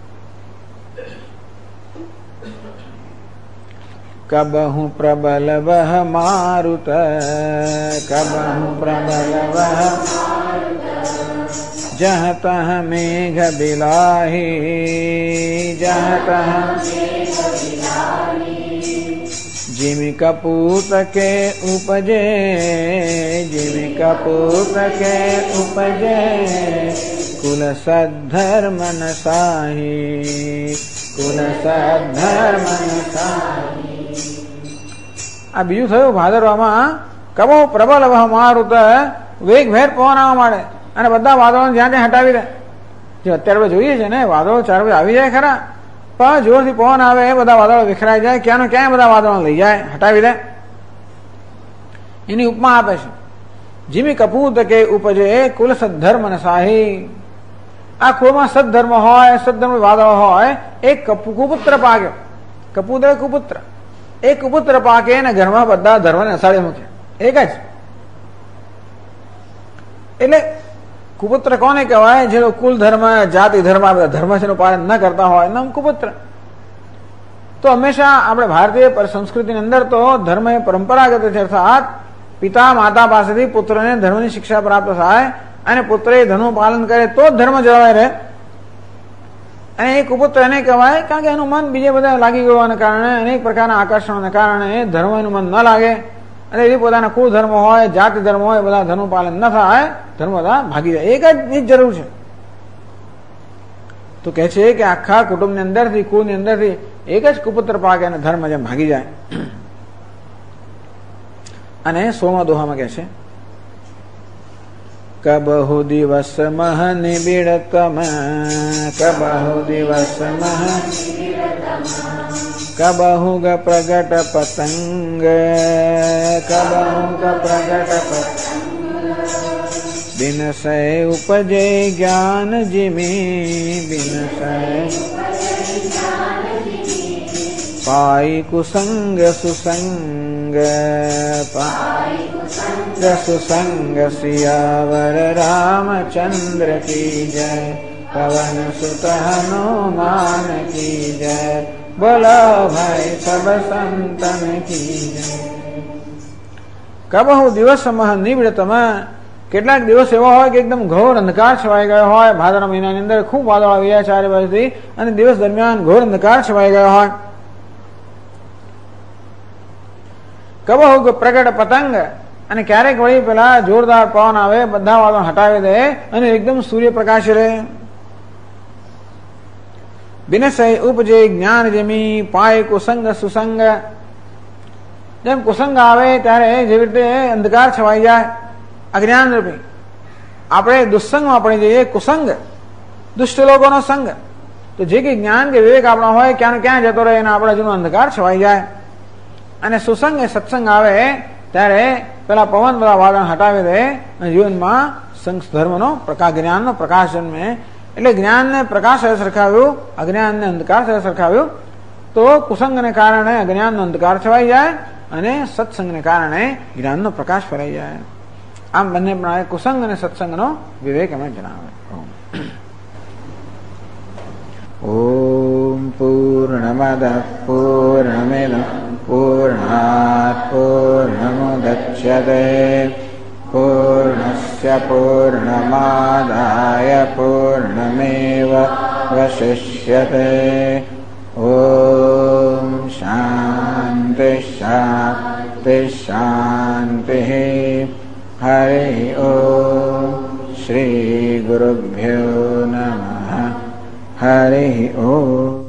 કબહુ પ્રબલ વહ મારુત, કબહુ પ્રબલ વહ જહ તહ મેઘ બિલાહી, જહ તહ जिमि कपूत के उपजे, जिमि कपूत के उपजे कुल सद्धर्म न साही, कुल सद्धर्म न साही. આ બીજું થયું ભાદરવામાં કબો પ્રબલ વહ મારુત, વેગભેર પવન આવવા માંડે અને બધા વાદળો જ્યાં ત્યાં હટાવી દે. જે અત્યારે જોઈએ છે ને વાદળો ચાર બાજુ આવી જાય ખરા, પણ જોરથી પવન આવે એ બધા વાદળો વિખરાઈ જાય, ક્યાંનો ક્યાંય બધા વાદળો લઈ જાય, હટાવી દે. એની ઉપમા આપે છે જીમી કપૂત કે ઉપજે કુલ સદ્ધર્મ ને સાહી. આ કુળમાં સદ્ધર્મ હોય, સદ્ધર્મ વાદળો હોય. એક કુપુત્ર પાક્યો, કપૂત કુપુત્ર, એક કુપુત્ર પાકે ને ઘરમાં બધા ધર્મને અસાડી મૂકે એક જ. એટલે કુપુત્ર કોને કહેવાય? જે કુલ ધર્મ, જાતિ ધર્મ, બધા ધર્મ છે પાલન ન કરતા હોય એમ કુપુત્ર. તો હંમેશા આપણે ભારતીય સંસ્કૃતિની અંદર તો ધર્મ એ પરંપરાગત છે, અર્થાત પિતા માતા પાસેથી પુત્રને ધર્મની શિક્ષા પ્રાપ્ત થાય અને પુત્રે ધર્મનું પાલન કરે તો જ ધર્મ જળવાય રહે. અને એ કુપુત્ર એને કહેવાય કારણ કે એનું મન બીજે બધા લાગી ગયોને કારણે, અનેક પ્રકારના આકર્ષણોને કારણે ધર્મ એનું મન ન લાગે અને એ પોતાના કુળ ધર્મ હોય, જાતિ ધર્મ હોય, બધા ધર્મનું પાલન ન થાય, ધર્મ બધા ભાગી જાય. એક જ જરૂર છે. તો કહે છે કે આખા કુટુંબની અંદરથી, કુળની અંદરથી એક જ કુપુત્ર પાકે અને ધર્મ જેમ ભાગી જાય. અને 16મા દોહામાં કહે છે, કબહુ દિવસ મહ નિબિડતમ, કબહુ દિવસ મહ, કબહુ ગ પ્રગટ પતંગ, કબહુ ગ પ્રગટ પતંગ, બિનસય ઉપજે જ્ઞાન જીમી, બિનસય પાઈ કુસંગ સુસંગ, પાઈ સુસંગ સિયાવર રામચંદ્ર કી જય, પવન સુત હનુમાન કી જય, બોલો ભાઈ સબ સંતન કી જય. કબહુ દિવસ મહ નિબિડતમ, કેટલાક દિવસ એવા હોય કે એકદમ ઘોર અંધકાર છવાઈ ગયો હોય, ભાદરવા મહિનાની અંદર ખૂબ વાદળ આવી ગયા ચારે બાજુથી અને દિવસ દરમિયાન ઘોર અંધકાર છવાઈ ગયો હોય. કબહુ પ્રગટ પતંગ, અને ક્યારેક વળી પેલા જોરદાર પવન આવે, બધા વાદળ હટાવી દે અને એકદમ સૂર્યપ્રકાશ રહે. બિનસય ઉપજે જ્ઞાન જમી, પાય કુસંગ સુસંગ, જેમ કુસંગ આવે ત્યારે જેવી રીતે અંધકાર છવાઈ જાય અજ્ઞાન રૂપી, આપણે દુસ્સંગમાં પડી જઈએ, કુસંગ દુષ્ટ લોકોનો સંગ, તો જે કે જ્ઞાન કે વિવેક આપણા હોય ક્યાં ક્યાં જતો રહે અને આપણા જેનો અંધકાર છવાઈ જાય. અને સુસંગ એ સત્સંગ આવે ત્યારે પેલા પવન બધા વાદળ હટાવી દે અને જીવનમાં ધર્મનો પ્રકાશ, જ્ઞાનનો પ્રકાશ જન્મે. એટલે જ્ઞાનને પ્રકાશ સાથે સરખાવ્યું, અજ્ઞાનને અંધકાર સાથે સરખાવ્યું, તો કુસંગને કારણે અજ્ઞાનનો અંધકાર છવાઈ જાય અને સત્સંગને કારણે જ્ઞાનનો પ્રકાશ ફેલાઈ જાય. આમ બંને પ્રમાણે કુસંગ અને સત્સંગનો વિવેક અમે જણાવે. ઓમ પૂર્ણમદ પૂર્ણમિદં પૂર્ણાત પૂર્ણમુદચ્યતે પૂર્ણસ્ય પૂર્ણમાદાય પૂર્ણમેવાવશિષ્યતે. ઓમ શાંતિ શાંતિ શાંતિ. હરિ ઓમ. શ્રી ગુરુભ્યો નમઃ. હરિ ઓમ.